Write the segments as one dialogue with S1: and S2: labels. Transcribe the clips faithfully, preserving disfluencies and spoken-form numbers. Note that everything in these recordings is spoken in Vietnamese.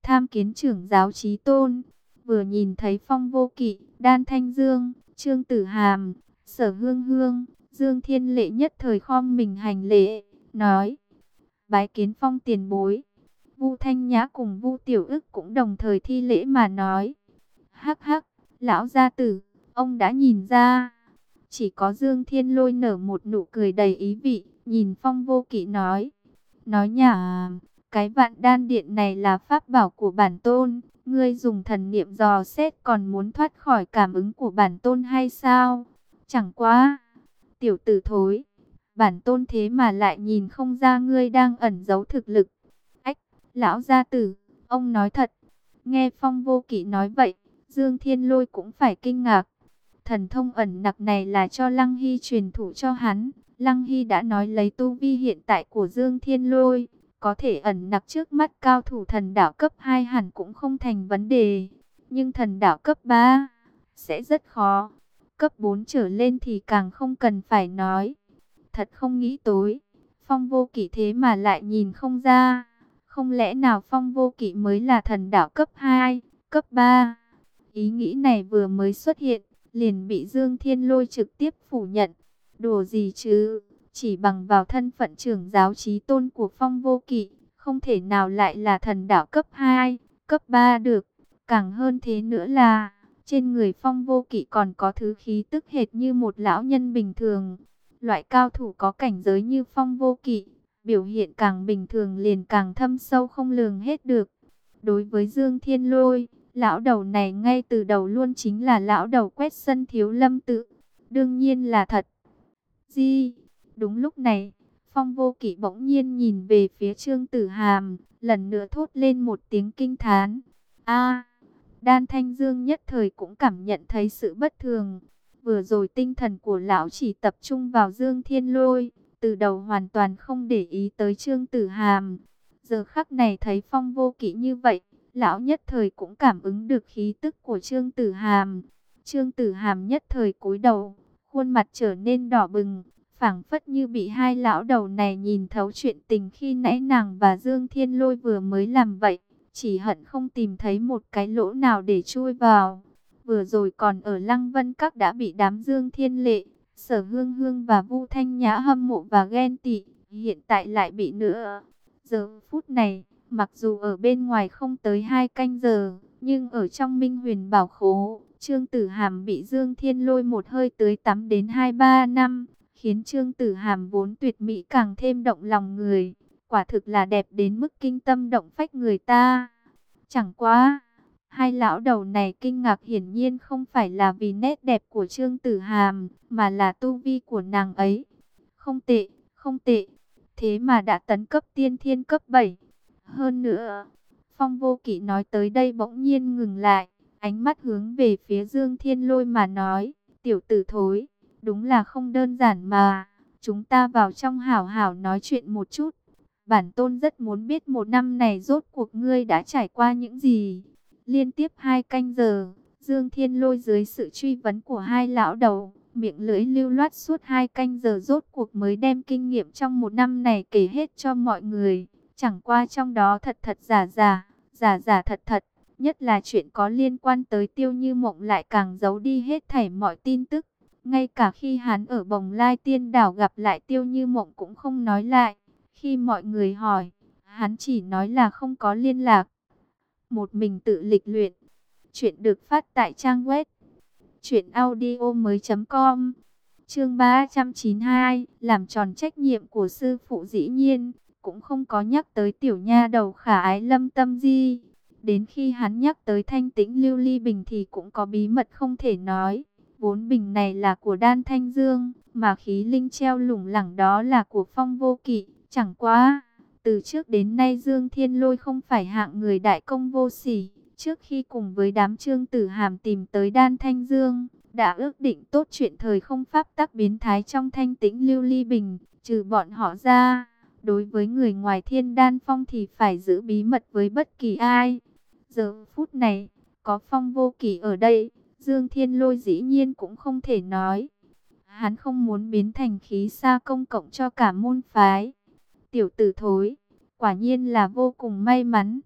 S1: tham kiến trưởng giáo Chí Tôn. Vừa nhìn thấy Phong Vô Kỵ, Đan Thanh Dương, Trương Tử Hàm, Sở Hương Hương, Dương Thiên Lệ nhất thời khom mình hành lễ, nói: bái kiến Phong tiền bối. Vu Thanh Nhã cùng Vu Tiểu Ức cũng đồng thời thi lễ mà nói: hắc hắc, lão gia tử, ông đã nhìn ra. Chỉ có Dương Thiên Lôi nở một nụ cười đầy ý vị, nhìn Phong Vô Kỵ nói: nói nhả, cái vạn đan điện này là pháp bảo của bản tôn, ngươi dùng thần niệm dò xét còn muốn thoát khỏi cảm ứng của bản tôn hay sao? Chẳng quá, tiểu tử thối, bản tôn thế mà lại nhìn không ra ngươi đang ẩn giấu thực lực. Ách, lão gia tử, ông nói thật. Nghe Phong Vô Kỵ nói vậy, Dương Thiên Lôi cũng phải kinh ngạc. Thần thông ẩn nặc này là cho Lăng Hy truyền thụ cho hắn. Lăng Hy đã nói lấy tu vi hiện tại của Dương Thiên Lôi, có thể ẩn nặc trước mắt cao thủ thần đạo cấp hai hẳn cũng không thành vấn đề. Nhưng thần đạo cấp ba sẽ rất khó. Cấp bốn trở lên thì càng không cần phải nói. Thật không nghĩ tối, Phong Vô Kỵ thế mà lại nhìn không ra. Không lẽ nào Phong Vô Kỵ mới là thần đạo cấp hai, cấp ba? Ý nghĩ này vừa mới xuất hiện, liền bị Dương Thiên Lôi trực tiếp phủ nhận. Đùa gì chứ, chỉ bằng vào thân phận trưởng giáo Chí Tôn của Phong Vô Kỵ, không thể nào lại là thần đạo cấp hai, cấp ba được. Càng hơn thế nữa là, trên người Phong Vô Kỵ còn có thứ khí tức hệt như một lão nhân bình thường. Loại cao thủ có cảnh giới như Phong Vô Kỵ, biểu hiện càng bình thường liền càng thâm sâu không lường hết được. Đối với Dương Thiên Lôi, lão đầu này ngay từ đầu luôn chính là lão đầu quét sân Thiếu Lâm Tự. Đương nhiên là thật. Gì? Đúng lúc này, Phong Vô Kỵ bỗng nhiên nhìn về phía Trương Tử Hàm, lần nữa thốt lên một tiếng kinh thán. A! Đan Thanh Dương nhất thời cũng cảm nhận thấy sự bất thường. Vừa rồi tinh thần của lão chỉ tập trung vào Dương Thiên Lôi, từ đầu hoàn toàn không để ý tới Trương Tử Hàm. Giờ khắc này thấy Phong Vô Kỵ như vậy, lão nhất thời cũng cảm ứng được khí tức của Trương Tử Hàm. Trương Tử Hàm nhất thời cúi đầu, khuôn mặt trở nên đỏ bừng, phảng phất như bị hai lão đầu này nhìn thấu chuyện tình khi nãy nàng và Dương Thiên Lôi vừa mới làm vậy, chỉ hận không tìm thấy một cái lỗ nào để chui vào. Vừa rồi còn ở Lăng Vân Các đã bị đám Dương Thiên Lệ, Sở Hương Hương và Vu Thanh Nhã hâm mộ và ghen tị, hiện tại lại bị nữa. Giờ phút này, mặc dù ở bên ngoài không tới hai canh giờ, nhưng ở trong Minh Huyền Bảo Khố, Trương Tử Hàm bị Dương Thiên Lôi một hơi tưới tắm đến hai ba năm, khiến Trương Tử Hàm vốn tuyệt mỹ càng thêm động lòng người. Quả thực là đẹp đến mức kinh tâm động phách người ta. Chẳng quá, hai lão đầu này kinh ngạc hiển nhiên không phải là vì nét đẹp của Trương Tử Hàm, mà là tu vi của nàng ấy. Không tệ, không tệ, thế mà đã tấn cấp tiên thiên cấp bảy. Hơn nữa, Phong Vô Kỵ nói tới đây bỗng nhiên ngừng lại, ánh mắt hướng về phía Dương Thiên Lôi mà nói: tiểu tử thối, đúng là không đơn giản mà, chúng ta vào trong hảo hảo nói chuyện một chút. Bản tôn rất muốn biết một năm này rốt cuộc ngươi đã trải qua những gì. Liên tiếp hai canh giờ, Dương Thiên Lôi dưới sự truy vấn của hai lão đầu, miệng lưỡi lưu loát suốt hai canh giờ rốt cuộc mới đem kinh nghiệm trong một năm này kể hết cho mọi người. Chẳng qua trong đó thật thật giả giả, giả giả thật thật, nhất là chuyện có liên quan tới Tiêu Như Mộng lại càng giấu đi hết thảy mọi tin tức. Ngay cả khi hắn ở Bồng Lai Tiên Đảo gặp lại Tiêu Như Mộng cũng không nói lại. Khi mọi người hỏi, hắn chỉ nói là không có liên lạc. Một mình tự lịch luyện. Chuyện được phát tại trang web truyện audio mới chấm com. Chương ba trăm chín mươi hai, làm tròn trách nhiệm của sư phụ dĩ nhiên, cũng không có nhắc tới tiểu nha đầu khả ái Lâm Tâm Di. Đến khi hắn nhắc tới thanh tĩnh lưu ly bình thì cũng có bí mật không thể nói. Vốn bình này là của Đan Thanh Dương, mà khí linh treo lủng lẳng đó là của Phong Vô Kỵ. Chẳng quá, từ trước đến nay Dương Thiên Lôi không phải hạng người đại công vô sỉ. Trước khi cùng với đám Trương Tử Hàm tìm tới Đan Thanh Dương, đã ước định tốt chuyện thời không pháp tắc biến thái trong thanh tĩnh lưu ly bình. Trừ bọn họ ra, đối với người ngoài Thiên Đan Phong thì phải giữ bí mật với bất kỳ ai. Giờ phút này, có Phong Vô Kỵ ở đây, Dương Thiên Lôi dĩ nhiên cũng không thể nói. Hắn không muốn biến thành khí xa công cộng cho cả môn phái. Tiểu tử thối, quả nhiên là vô cùng may mắn.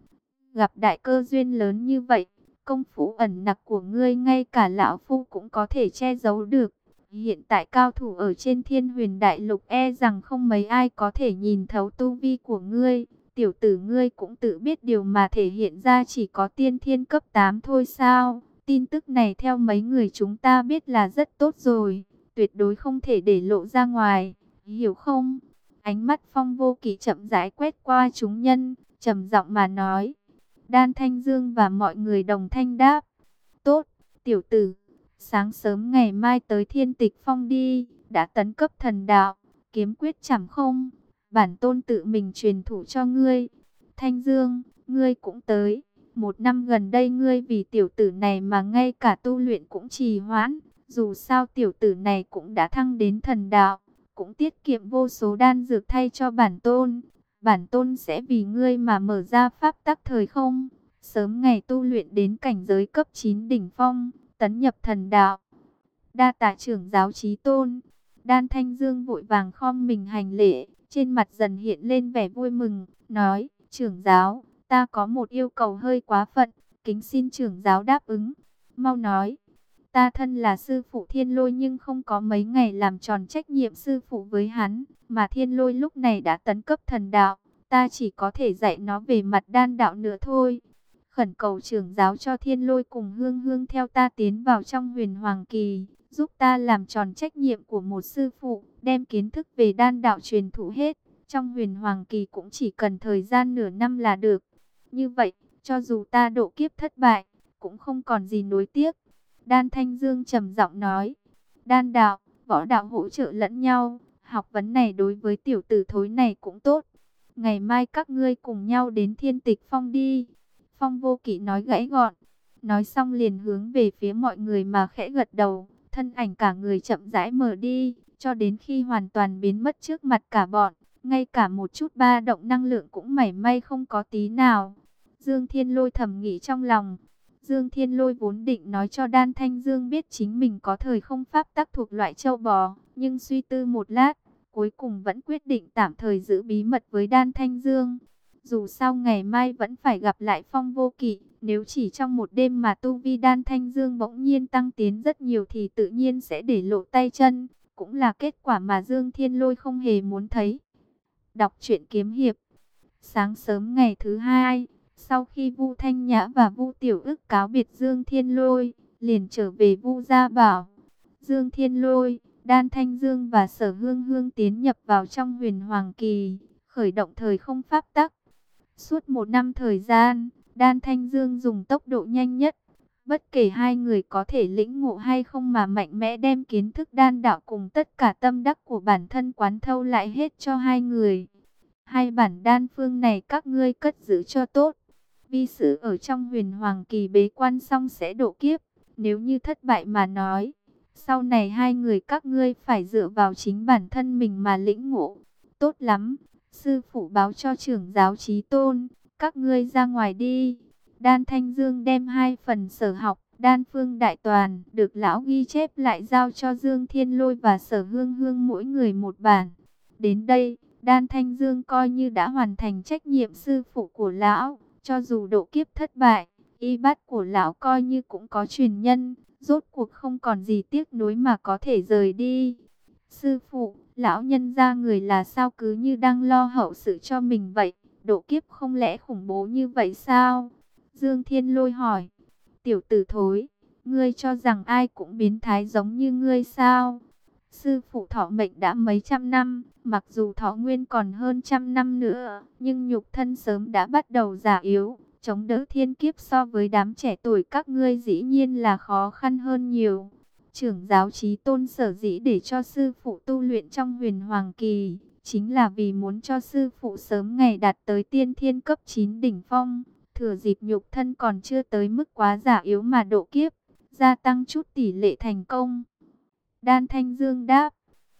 S1: gặp đại cơ duyên lớn như vậy, công phu ẩn nặc của ngươi ngay cả lão phu cũng có thể che giấu được. Hiện tại cao thủ ở trên Thiên Huyền Đại Lục e rằng không mấy ai có thể nhìn thấu tu vi của ngươi. Tiểu tử ngươi cũng tự biết điều mà thể hiện ra chỉ có tiên thiên cấp tám thôi sao? Tin tức này theo mấy người chúng ta biết là rất tốt rồi, tuyệt đối không thể để lộ ra ngoài, hiểu không? Ánh mắt Phong Vô Kỵ chậm rãi quét qua chúng nhân, trầm giọng mà nói. Đan Thanh Dương và mọi người đồng thanh đáp. Tốt, tiểu tử, sáng sớm ngày mai tới Thiên Tịch Phong đi, đã tấn cấp thần đạo, kiếm quyết chẳng không? Bản tôn tự mình truyền thụ cho ngươi. Thanh Dương, ngươi cũng tới. Một năm gần đây ngươi vì tiểu tử này mà ngay cả tu luyện cũng trì hoãn. Dù sao tiểu tử này cũng đã thăng đến thần đạo, cũng tiết kiệm vô số đan dược thay cho bản tôn. Bản tôn sẽ vì ngươi mà mở ra pháp tắc thời không, sớm ngày tu luyện đến cảnh giới cấp chín đỉnh phong, tấn nhập thần đạo. Đa tạ trưởng giáo chí tôn. Đan Thanh Dương vội vàng khom mình hành lễ, trên mặt dần hiện lên vẻ vui mừng, nói, trưởng giáo, ta có một yêu cầu hơi quá phận, kính xin trưởng giáo đáp ứng. Mau nói. Ta thân là sư phụ Thiên Lôi nhưng không có mấy ngày làm tròn trách nhiệm sư phụ với hắn, mà Thiên Lôi lúc này đã tấn cấp thần đạo, ta chỉ có thể dạy nó về mặt đan đạo nữa thôi. Khẩn cầu trưởng giáo cho Thiên Lôi cùng Hương Hương theo ta tiến vào trong Huyền Hoàng Kỳ, giúp ta làm tròn trách nhiệm của một sư phụ, đem kiến thức về đan đạo truyền thụ hết. Trong Huyền Hoàng Kỳ cũng chỉ cần thời gian nửa năm là được. Như vậy, cho dù ta độ kiếp thất bại, cũng không còn gì nối tiếc. Đan Thanh Dương trầm giọng nói, đan đạo, võ đạo hỗ trợ lẫn nhau, học vấn này đối với tiểu tử thối này cũng tốt. Ngày mai các ngươi cùng nhau đến Thiên Tịch Phong đi. Phong Vô Kỵ nói gãy gọn, nói xong liền hướng về phía mọi người mà khẽ gật đầu, thân ảnh cả người chậm rãi mở đi, cho đến khi hoàn toàn biến mất trước mặt cả bọn, ngay cả một chút ba động năng lượng cũng mảy may không có tí nào. Dương Thiên Lôi thầm nghĩ trong lòng. Dương Thiên Lôi vốn định nói cho Đan Thanh Dương biết chính mình có thời không pháp tắc thuộc loại châu bò, nhưng suy tư một lát, cuối cùng vẫn quyết định tạm thời giữ bí mật với Đan Thanh Dương. Dù sao ngày mai vẫn phải gặp lại Phong Vô Kỵ, nếu chỉ trong một đêm mà tu vi Đan Thanh Dương bỗng nhiên tăng tiến rất nhiều thì tự nhiên sẽ để lộ tay chân, cũng là kết quả mà Dương Thiên Lôi không hề muốn thấy. Đọc truyện kiếm hiệp. Sáng sớm ngày thứ hai, sau khi Vu Thanh Nhã và Vu Tiểu Ức cáo biệt Dương Thiên Lôi, liền trở về Vu Gia Bảo. Dương Thiên Lôi, Đan Thanh Dương và Sở Hương Hương tiến nhập vào trong Huyền Hoàng Kỳ, khởi động thời không pháp tắc. Suốt một năm thời gian, Đan Thanh Dương dùng tốc độ nhanh nhất, bất kể hai người có thể lĩnh ngộ hay không mà mạnh mẽ đem kiến thức đan đạo cùng tất cả tâm đắc của bản thân quán thâu lại hết cho hai người. Hai bản đan phương này các ngươi cất giữ cho tốt. Vi sư ở trong Huyền Hoàng Kỳ bế quan xong sẽ độ kiếp. Nếu như thất bại mà nói, sau này hai người các ngươi phải dựa vào chính bản thân mình mà lĩnh ngộ. Tốt lắm, sư phụ báo cho trưởng giáo chí tôn, các ngươi ra ngoài đi. Đan Thanh Dương đem hai phần sở học, đan phương đại toàn, được lão ghi chép lại giao cho Dương Thiên Lôi và Sở Hương Hương mỗi người một bản. Đến đây, Đan Thanh Dương coi như đã hoàn thành trách nhiệm sư phụ của lão. Cho dù độ kiếp thất bại, y bát của lão coi như cũng có truyền nhân, rốt cuộc không còn gì tiếc nuối mà có thể rời đi. Sư phụ, lão nhân gia người là sao cứ như đang lo hậu sự cho mình vậy, độ kiếp không lẽ khủng bố như vậy sao? Dương Thiên Lôi hỏi. Tiểu tử thối, ngươi cho rằng ai cũng biến thái giống như ngươi sao? Sư phụ thọ mệnh đã mấy trăm năm, mặc dù thọ nguyên còn hơn trăm năm nữa, nhưng nhục thân sớm đã bắt đầu già yếu, chống đỡ thiên kiếp so với đám trẻ tuổi các ngươi dĩ nhiên là khó khăn hơn nhiều. Trưởng giáo chí tôn sở dĩ để cho sư phụ tu luyện trong Huyền Hoàng Kỳ, chính là vì muốn cho sư phụ sớm ngày đạt tới tiên thiên cấp chín đỉnh phong, thừa dịp nhục thân còn chưa tới mức quá già yếu mà độ kiếp, gia tăng chút tỷ lệ thành công. Đan Thanh Dương đáp,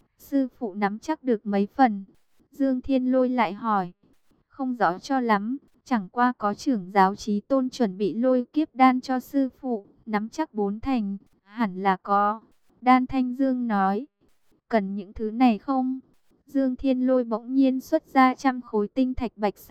S1: sư phụ nắm chắc được mấy phần. Dương Thiên Lôi lại hỏi, không rõ cho lắm, chẳng qua có trưởng giáo chí tôn chuẩn bị lôi kiếp đan cho sư phụ, nắm chắc bốn thành, hẳn là có. Đan Thanh Dương nói, cần những thứ này không? Dương Thiên Lôi bỗng nhiên xuất ra trăm khối tinh thạch bạch sắc,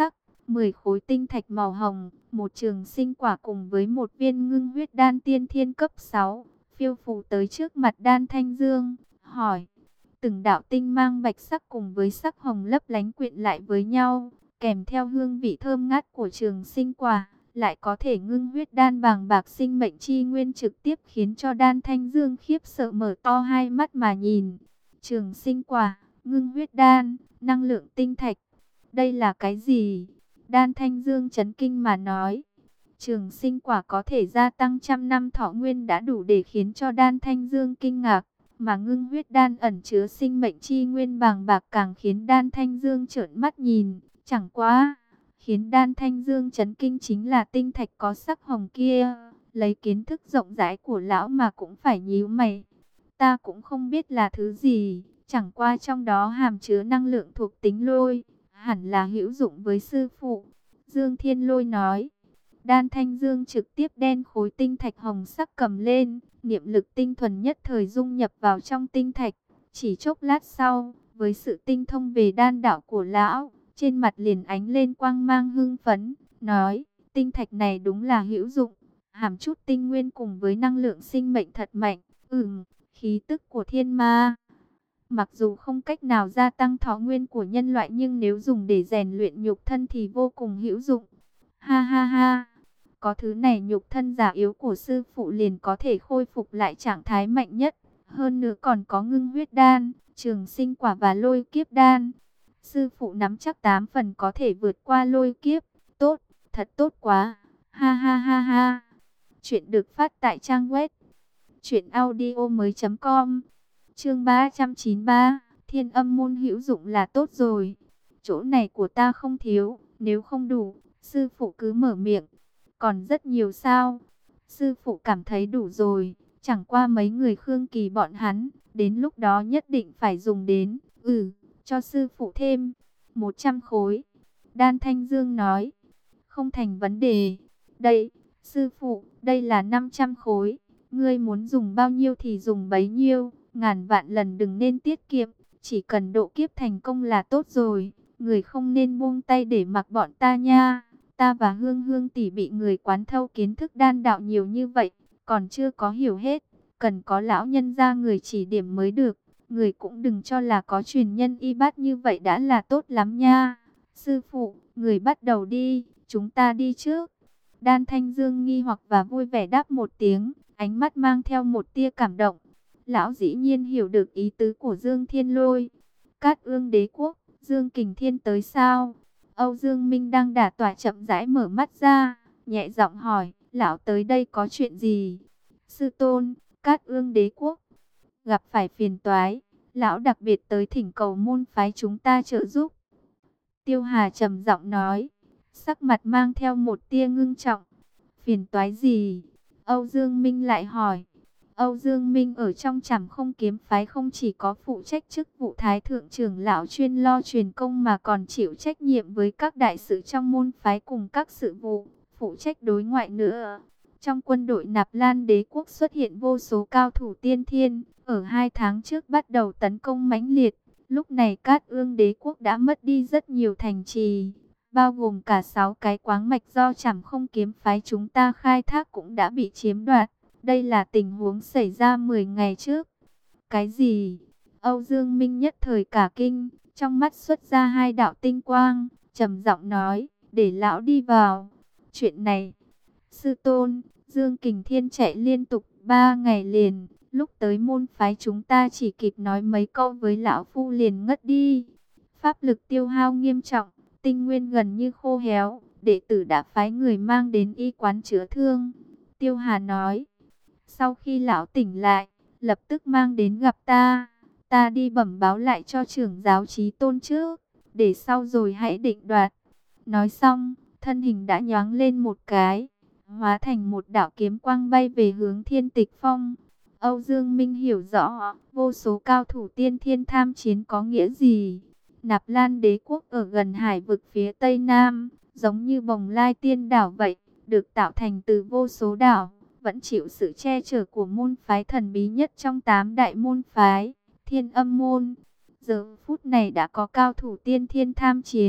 S1: mười khối tinh thạch màu hồng, một trường sinh quả cùng với một viên ngưng huyết đan tiên thiên cấp sáu, phiêu phù tới trước mặt Đan Thanh Dương, hỏi. Từng đạo tinh mang bạch sắc cùng với sắc hồng lấp lánh quyện lại với nhau, kèm theo hương vị thơm ngát của trường sinh quả, lại có thể ngưng huyết đan bàng bạc sinh mệnh chi nguyên, trực tiếp khiến cho Đan Thanh Dương khiếp sợ mở to hai mắt mà nhìn. Trường sinh quả, ngưng huyết đan, năng lượng tinh thạch, đây là cái gì? Đan Thanh Dương chấn kinh mà nói. Trường sinh quả có thể gia tăng trăm năm thọ nguyên đã đủ để khiến cho Đan Thanh Dương kinh ngạc, mà ngưng huyết đan ẩn chứa sinh mệnh chi nguyên bàng bạc càng khiến Đan Thanh Dương trợn mắt nhìn. Chẳng quá, khiến Đan Thanh Dương chấn kinh chính là tinh thạch có sắc hồng kia, lấy kiến thức rộng rãi của lão mà cũng phải nhíu mày. Ta cũng không biết là thứ gì, chẳng qua trong đó hàm chứa năng lượng thuộc tính lôi, hẳn là hữu dụng với sư phụ. Dương Thiên Lôi nói. Đan Thanh Dương trực tiếp đen khối tinh thạch hồng sắc cầm lên, niệm lực tinh thuần nhất thời dung nhập vào trong tinh thạch. Chỉ chốc lát sau, với sự tinh thông về đan đạo của lão, trên mặt liền ánh lên quang mang hưng phấn, nói, tinh thạch này đúng là hữu dụng, hàm chút tinh nguyên cùng với năng lượng sinh mệnh thật mạnh. Ừm, khí tức của thiên ma mặc dù không cách nào gia tăng thọ nguyên của nhân loại, nhưng nếu dùng để rèn luyện nhục thân thì vô cùng hữu dụng. Ha ha ha, có thứ này nhục thân già yếu của sư phụ liền có thể khôi phục lại trạng thái mạnh nhất. Hơn nữa còn có ngưng huyết đan, trường sinh quả và lôi kiếp đan. Sư phụ nắm chắc tám phần có thể vượt qua lôi kiếp. Tốt, thật tốt quá. Ha ha ha ha. Chuyện được phát tại trang web truyện audio mới chấm com. Chương ba trăm chín mươi ba, Thiên Âm môn hữu dụng là tốt rồi. Chỗ này của ta không thiếu, nếu không đủ, sư phụ cứ mở miệng. Còn rất nhiều sao? Sư phụ cảm thấy đủ rồi, chẳng qua mấy người Khương Kỳ bọn hắn, đến lúc đó nhất định phải dùng đến. Ừ, cho sư phụ thêm một trăm khối. Đan Thanh Dương nói. Không thành vấn đề. Đây, sư phụ, đây là năm trăm khối. Ngươi muốn dùng bao nhiêu thì dùng bấy nhiêu. Ngàn vạn lần đừng nên tiết kiệm, chỉ cần độ kiếp thành công là tốt rồi. Người không nên buông tay để mặc bọn ta nha. Ta và Hương Hương tỷ bị người quán thâu kiến thức đan đạo nhiều như vậy, còn chưa có hiểu hết, cần có lão nhân ra người chỉ điểm mới được. Người cũng đừng cho là có truyền nhân y bát như vậy đã là tốt lắm nha. Sư phụ, người bắt đầu đi, chúng ta đi trước. Đan Thanh Dương nghi hoặc và vui vẻ đáp một tiếng, ánh mắt mang theo một tia cảm động. Lão dĩ nhiên hiểu được ý tứ của Dương Thiên Lôi. Cát Ương Đế Quốc, Dương Kình Thiên tới sao? Âu Dương Minh đang đả tọa chậm rãi mở mắt ra, nhẹ giọng hỏi, lão tới đây có chuyện gì? Sư tôn, Cát Ương Đế Quốc gặp phải phiền toái, lão đặc biệt tới thỉnh cầu môn phái chúng ta trợ giúp. Tiêu Hà trầm giọng nói, sắc mặt mang theo một tia ngưng trọng. Phiền toái gì? Âu Dương Minh lại hỏi. Âu Dương Minh ở trong Trảm Không Kiếm phái không chỉ có phụ trách chức vụ Thái thượng trưởng lão chuyên lo truyền công, mà còn chịu trách nhiệm với các đại sự trong môn phái cùng các sự vụ, phụ trách đối ngoại nữa. Trong quân đội Nạp Lan Đế Quốc xuất hiện vô số cao thủ tiên thiên, ở hai tháng trước bắt đầu tấn công mãnh liệt. Lúc này Cát Ương Đế Quốc đã mất đi rất nhiều thành trì, bao gồm cả sáu cái quáng mạch do Trảm Không Kiếm phái chúng ta khai thác cũng đã bị chiếm đoạt. Đây là tình huống xảy ra mười ngày trước. Cái gì? Âu Dương Minh nhất thời cả kinh, trong mắt xuất ra hai đạo tinh quang, trầm giọng nói, để lão đi vào. Chuyện này, sư tôn, Dương Kình Thiên chạy liên tục ba ngày liền, lúc tới môn phái chúng ta chỉ kịp nói mấy câu với lão phu liền ngất đi. Pháp lực tiêu hao nghiêm trọng, tinh nguyên gần như khô héo, đệ tử đã phái người mang đến y quán chữa thương. Tiêu Hà nói. Sau khi lão tỉnh lại, lập tức mang đến gặp ta. Ta đi bẩm báo lại cho trưởng giáo Chí Tôn trước, để sau rồi hãy định đoạt. Nói xong, thân hình đã nhoáng lên một cái, hóa thành một đạo kiếm quang bay về hướng Thiên Tịch Phong. Âu Dương Minh hiểu rõ, vô số cao thủ tiên thiên tham chiến có nghĩa gì. Nạp Lan Đế Quốc ở gần hải vực phía Tây Nam, giống như Bồng Lai Tiên Đảo vậy, được tạo thành từ vô số đảo, vẫn chịu sự che chở của môn phái thần bí nhất trong tám đại môn phái, Thiên Âm môn. Giờ phút này đã có cao thủ tiên thiên tham chiến,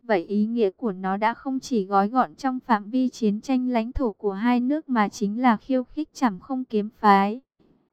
S1: vậy ý nghĩa của nó đã không chỉ gói gọn trong phạm vi chiến tranh lãnh thổ của hai nước mà chính là khiêu khích Trảm Không kiếm phái.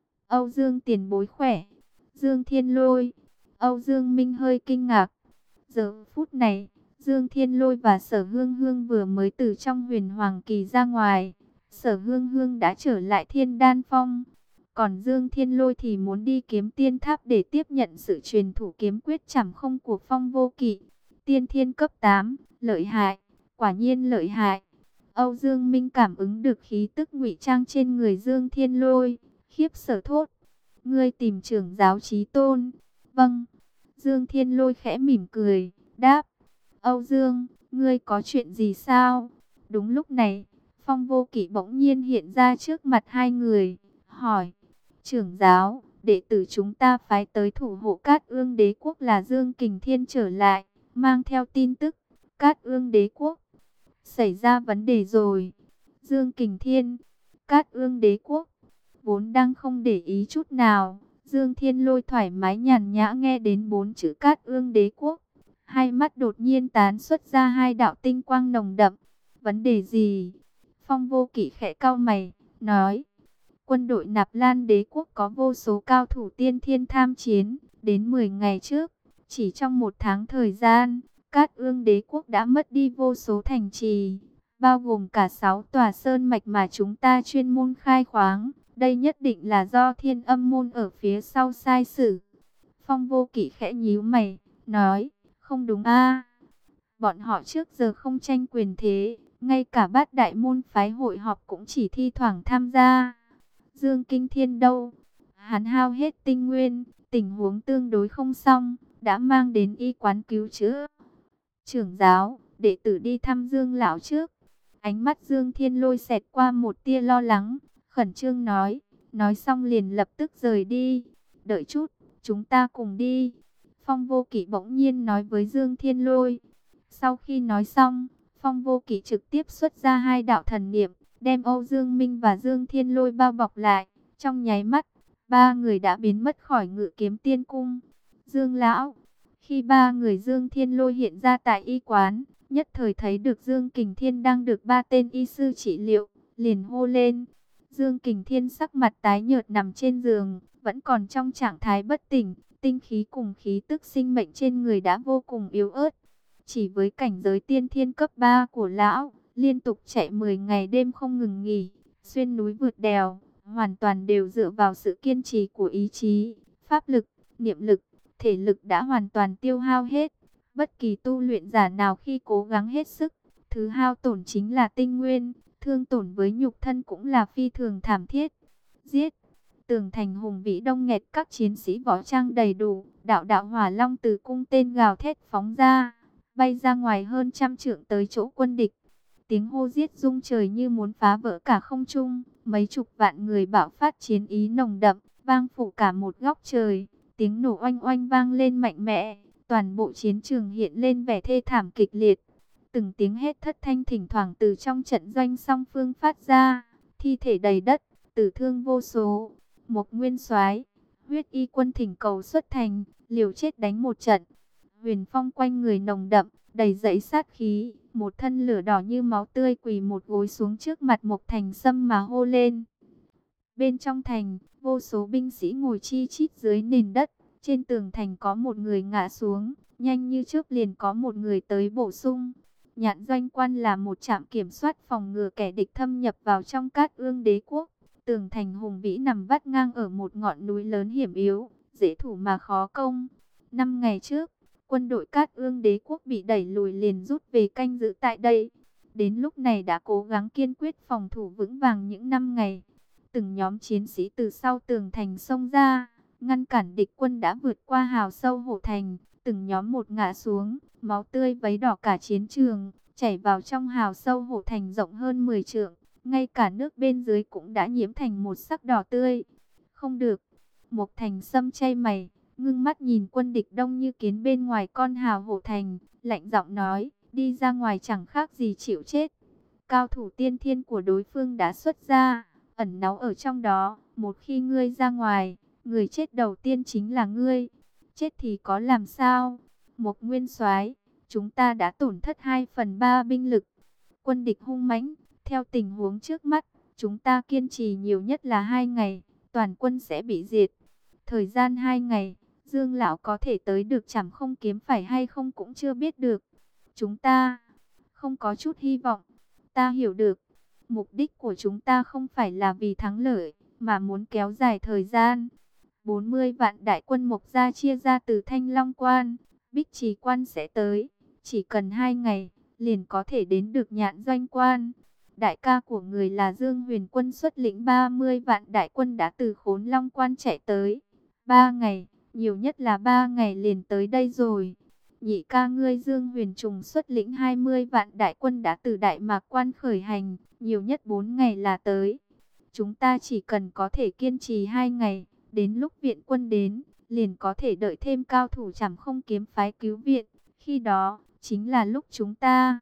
S1: Âu Dương tiền bối khỏe. Dương Thiên Lôi. Âu Dương Minh hơi kinh ngạc. Giờ phút này, Dương Thiên Lôi và Sở Hương Hương vừa mới từ trong Huyền Hoàng Kỳ ra ngoài. Sở Hương Hương đã trở lại Thiên Đan Phong. Còn Dương Thiên Lôi thì muốn đi Kiếm Tiên Tháp để tiếp nhận sự truyền thủ kiếm quyết Trảm Không của Phong Vô Kỵ. Tiên thiên cấp tám, lợi hại, quả nhiên lợi hại. Âu Dương Minh cảm ứng được khí tức ngụy trang trên người Dương Thiên Lôi, khiếp sợ thốt: ngươi tìm trưởng giáo Chí Tôn? Vâng. Dương Thiên Lôi khẽ mỉm cười, đáp: Âu Dương, ngươi có chuyện gì sao? Đúng lúc này, Phong Vô Kỵ bỗng nhiên hiện ra trước mặt hai người, hỏi: trưởng giáo, đệ tử chúng ta phái tới thủ hộ Cát Ương Đế quốc là Dương Kình Thiên trở lại, mang theo tin tức Cát Ương Đế quốc xảy ra vấn đề rồi. Dương Kình Thiên, Cát Ương Đế quốc, vốn đang không để ý chút nào, Dương Thiên Lôi thoải mái nhàn nhã nghe đến bốn chữ Cát Ương Đế quốc, hai mắt đột nhiên tán xuất ra hai đạo tinh quang nồng đậm. Vấn đề gì? Phong Vô Kỵ khẽ cau mày, nói: quân đội Nạp Lan Đế quốc có vô số cao thủ tiên thiên tham chiến, đến mười ngày trước, chỉ trong một tháng thời gian, Cát Ương Đế quốc đã mất đi vô số thành trì, bao gồm cả sáu tòa sơn mạch mà chúng ta chuyên môn khai khoáng. Đây nhất định là do Thiên Âm môn ở phía sau sai sử. Phong Vô Kỵ khẽ nhíu mày, nói: không đúng a, bọn họ trước giờ không tranh quyền thế, ngay cả bát đại môn phái hội họp cũng chỉ thi thoảng tham gia. Dương Kinh Thiên đâu? Hắn hao hết tinh nguyên, tình huống tương đối không xong, đã mang đến y quán cứu chữa. Trưởng giáo, đệ tử đi thăm Dương lão trước. Ánh mắt Dương Thiên Lôi xẹt qua một tia lo lắng, khẩn trương nói, nói xong liền lập tức rời đi. Đợi chút, chúng ta cùng đi. Phong Vô Kỵ bỗng nhiên nói với Dương Thiên Lôi. Sau khi nói xong, Phong Vô Kỵ trực tiếp xuất ra hai đạo thần niệm, đem Âu Dương Minh và Dương Thiên Lôi bao bọc lại. Trong nháy mắt, ba người đã biến mất khỏi Ngự Kiếm Tiên Cung. Dương lão. Khi ba người Dương Thiên Lôi hiện ra tại y quán, nhất thời thấy được Dương Kình Thiên đang được ba tên y sư trị liệu, liền hô lên. Dương Kình Thiên sắc mặt tái nhợt nằm trên giường, vẫn còn trong trạng thái bất tỉnh, tinh khí cùng khí tức sinh mệnh trên người đã vô cùng yếu ớt. Chỉ với cảnh giới tiên thiên cấp ba của lão, liên tục chạy mười ngày đêm không ngừng nghỉ, xuyên núi vượt đèo, hoàn toàn đều dựa vào sự kiên trì của ý chí, pháp lực, niệm lực, thể lực đã hoàn toàn tiêu hao hết. Bất kỳ tu luyện giả nào khi cố gắng hết sức, thứ hao tổn chính là tinh nguyên, thương tổn với nhục thân cũng là phi thường thảm thiết. Giết! Tường thành hùng vĩ đông nghẹt các chiến sĩ võ trang đầy đủ, đạo đạo hỏa long từ cung tên gào thét phóng ra, bay ra ngoài hơn trăm trượng tới chỗ quân địch. Tiếng hô giết rung trời như muốn phá vỡ cả không trung, mấy chục vạn người bạo phát chiến ý nồng đậm, vang phủ cả một góc trời, tiếng nổ oanh oanh vang lên mạnh mẽ, toàn bộ chiến trường hiện lên vẻ thê thảm kịch liệt. Từng tiếng hét thất thanh thỉnh thoảng từ trong trận doanh song phương phát ra, thi thể đầy đất, tử thương vô số. Một nguyên soái, huyết y quân thỉnh cầu xuất thành, liều chết đánh một trận. Huyền phong quanh người nồng đậm, đầy dẫy sát khí, một thân lửa đỏ như máu tươi quỳ một gối xuống trước mặt Mộc Thành Sâm mà hô lên. Bên trong thành, vô số binh sĩ ngồi chi chít dưới nền đất, trên tường thành có một người ngã xuống, nhanh như chớp liền có một người tới bổ sung. Nhạn Doanh Quan là một trạm kiểm soát phòng ngừa kẻ địch thâm nhập vào trong Cát Ương Đế quốc. Tường thành hùng vĩ nằm vắt ngang ở một ngọn núi lớn hiểm yếu, dễ thủ mà khó công. Năm ngày trước, quân đội Cát Ương Đế quốc bị đẩy lùi liền rút về canh giữ tại đây. Đến lúc này đã cố gắng kiên quyết phòng thủ vững vàng những năm ngày. Từng nhóm chiến sĩ từ sau tường thành xông ra, ngăn cản địch quân đã vượt qua hào sâu hổ thành. Từng nhóm một ngã xuống, máu tươi vấy đỏ cả chiến trường, chảy vào trong hào sâu hổ thành rộng hơn mười trượng. Ngay cả nước bên dưới cũng đã nhiễm thành một sắc đỏ tươi. Không được. Mộc Thành Sâm chay mày, ngưng mắt nhìn quân địch đông như kiến bên ngoài con hào hổ thành, lạnh giọng nói, đi ra ngoài chẳng khác gì chịu chết. Cao thủ tiên thiên của đối phương đã xuất ra, ẩn náu ở trong đó. Một khi ngươi ra ngoài, người chết đầu tiên chính là ngươi. Chết thì có làm sao? Mộc Nguyên Soái, chúng ta đã tổn thất hai phần ba binh lực. Quân địch hung mãnh, theo tình huống trước mắt, chúng ta kiên trì nhiều nhất là hai ngày, toàn quân sẽ bị diệt. Thời gian hai ngày, Dương lão có thể tới được Trảm Không Kiếm phải hay không cũng chưa biết được. Chúng ta không có chút hy vọng. Ta hiểu được, mục đích của chúng ta không phải là vì thắng lợi, mà muốn kéo dài thời gian. bốn mươi vạn đại quân Mộc Gia chia ra từ Thanh Long Quan, Bích Trì Quan sẽ tới. Chỉ cần hai ngày, liền có thể đến được Nhạn Doanh Quan. Đại ca của người là Dương Huyền Quân xuất lĩnh ba mươi vạn đại quân đã từ Khốn Long Quan chạy tới. Ba ngày, nhiều nhất là ba ngày liền tới đây rồi. Nhị ca ngươi Dương Huyền Trùng xuất lĩnh hai mươi vạn đại quân đã từ Đại Mạc Quan khởi hành, nhiều nhất bốn ngày là tới. Chúng ta chỉ cần có thể kiên trì hai ngày, đến lúc viện quân đến, liền có thể đợi thêm cao thủ Trảm Không Kiếm phái cứu viện. Khi đó, chính là lúc chúng ta...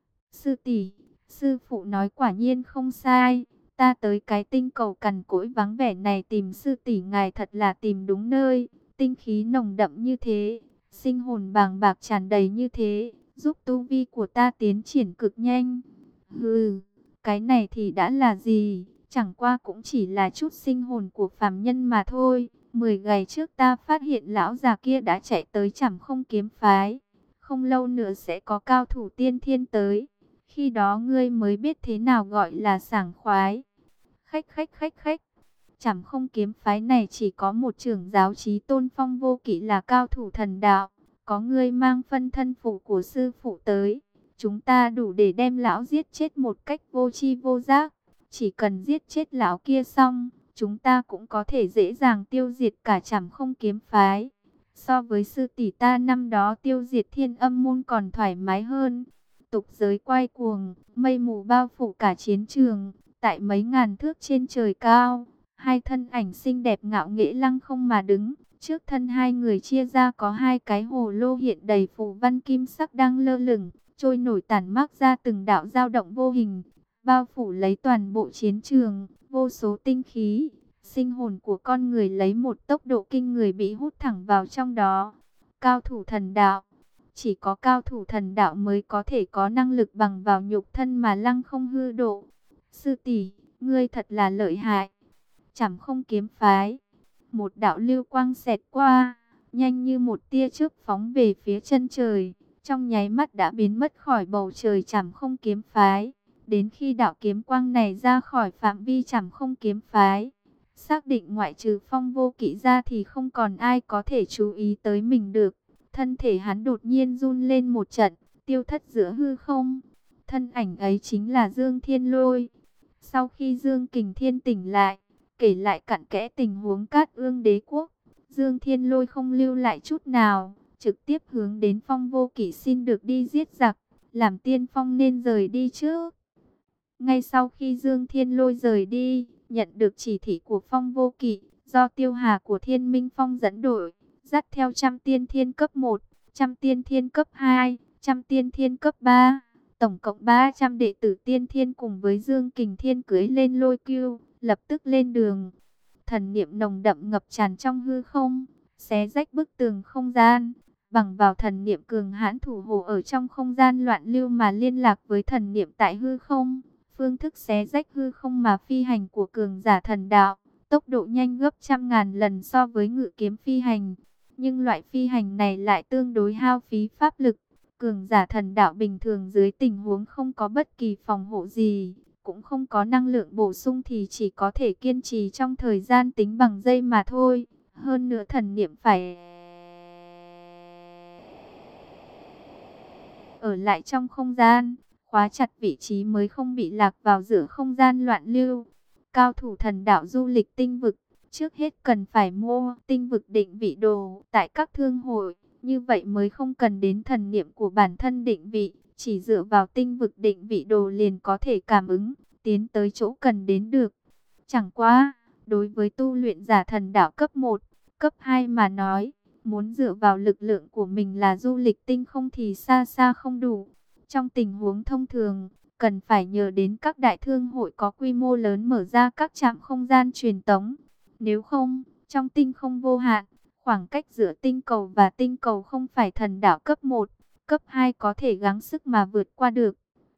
S1: Sư tỷ, sư phụ nói quả nhiên không sai. Ta tới cái tinh cầu cằn cỗi vắng vẻ này tìm sư tỷ ngài thật là tìm đúng nơi. Tinh khí nồng đậm như thế, sinh hồn bàng bạc tràn đầy như thế, giúp tu vi của ta tiến triển cực nhanh. Hừ, cái này thì đã là gì? Chẳng qua cũng chỉ là chút sinh hồn của phàm nhân mà thôi. Mười ngày trước ta phát hiện lão già kia đã chạy tới Trảm Không Kiếm phái. Không lâu nữa sẽ có cao thủ tiên thiên tới. Khi đó ngươi mới biết thế nào gọi là sảng khoái. Khách khách khách khách. Trảm Không Kiếm phái này chỉ có một trưởng giáo Chí Tôn Phong Vô Kỵ là cao thủ thần đạo. Có ngươi mang phân thân phụ của sư phụ tới, chúng ta đủ để đem lão giết chết một cách vô tri vô giác. Chỉ cần giết chết lão kia xong, chúng ta cũng có thể dễ dàng tiêu diệt cả Trảm Không Kiếm phái. So với sư tỷ ta năm đó tiêu diệt Thiên Âm môn còn thoải mái hơn. Tục giới quay cuồng, mây mù bao phủ cả chiến trường. Tại mấy ngàn thước trên trời cao, hai thân ảnh xinh đẹp ngạo nghễ lăng không mà đứng. Trước thân hai người chia ra có hai cái hồ lô hiện đầy phù văn kim sắc đang lơ lửng, trôi nổi tản mát ra từng đạo dao động vô hình, bao phủ lấy toàn bộ chiến trường. Vô số tinh khí, sinh hồn của con người lấy một tốc độ kinh người bị hút thẳng vào trong đó. Cao thủ thần đạo, chỉ có cao thủ thần đạo mới có thể có năng lực bằng vào nhục thân mà lăng không hư độ. Sư tỷ, ngươi thật là lợi hại. Trảm Không Kiếm phái. Một đạo lưu quang xẹt qua, nhanh như một tia chớp phóng về phía chân trời, trong nháy mắt đã biến mất khỏi bầu trời Trảm Không Kiếm phái. Đến khi đạo kiếm quang này ra khỏi phạm vi Trảm Không Kiếm phái, xác định ngoại trừ Phong Vô Kỵ ra thì không còn ai có thể chú ý tới mình được. Thân thể hắn đột nhiên run lên một trận, tiêu thất giữa hư không. Thân ảnh ấy chính là Dương Thiên Lôi. Sau khi Dương Kình Thiên tỉnh lại, kể lại cặn kẽ tình huống Cát Ương Đế quốc, Dương Thiên Lôi không lưu lại chút nào, trực tiếp hướng đến Phong Vô Kỵ xin được đi giết giặc, làm tiên phong nên rời đi trước. Ngay sau khi Dương Thiên Lôi rời đi, nhận được chỉ thị của Phong Vô Kỵ, do Tiêu Hà của Thiên Minh Phong dẫn đội, dắt theo trăm tiên thiên cấp một, trăm tiên thiên cấp hai, trăm tiên thiên cấp ba, tổng cộng ba trăm đệ tử tiên thiên cùng với Dương Kình Thiên cưỡi lên lôi cưu, lập tức lên đường. Thần niệm nồng đậm ngập tràn trong hư không, xé rách bức tường không gian, bằng vào thần niệm cường hãn thủ hộ ở trong không gian loạn lưu mà liên lạc với thần niệm tại hư không. Phương thức xé rách hư không mà phi hành của cường giả thần đạo, tốc độ nhanh gấp trăm ngàn lần so với ngự kiếm phi hành. Nhưng loại phi hành này lại tương đối hao phí pháp lực. Cường giả thần đạo bình thường dưới tình huống không có bất kỳ phòng hộ gì, cũng không có năng lượng bổ sung thì chỉ có thể kiên trì trong thời gian tính bằng giây mà thôi. Hơn nữa thần niệm phải ở lại trong không gian, khóa chặt vị trí mới không bị lạc vào giữa không gian loạn lưu. Cao thủ thần đạo du lịch tinh vực, trước hết cần phải mua tinh vực định vị đồ tại các thương hội. Như vậy mới không cần đến thần niệm của bản thân định vị, chỉ dựa vào tinh vực định vị đồ liền có thể cảm ứng, tiến tới chỗ cần đến được. Chẳng qua, đối với tu luyện giả thần đạo cấp một, cấp hai mà nói, muốn dựa vào lực lượng của mình là du lịch tinh không thì xa xa không đủ. Trong tình huống thông thường, cần phải nhờ đến các đại thương hội có quy mô lớn mở ra các trạm không gian truyền tống. Nếu không, trong tinh không vô hạn, khoảng cách giữa tinh cầu và tinh cầu không phải thần đạo cấp một, cấp hai có thể gắng sức mà vượt qua được.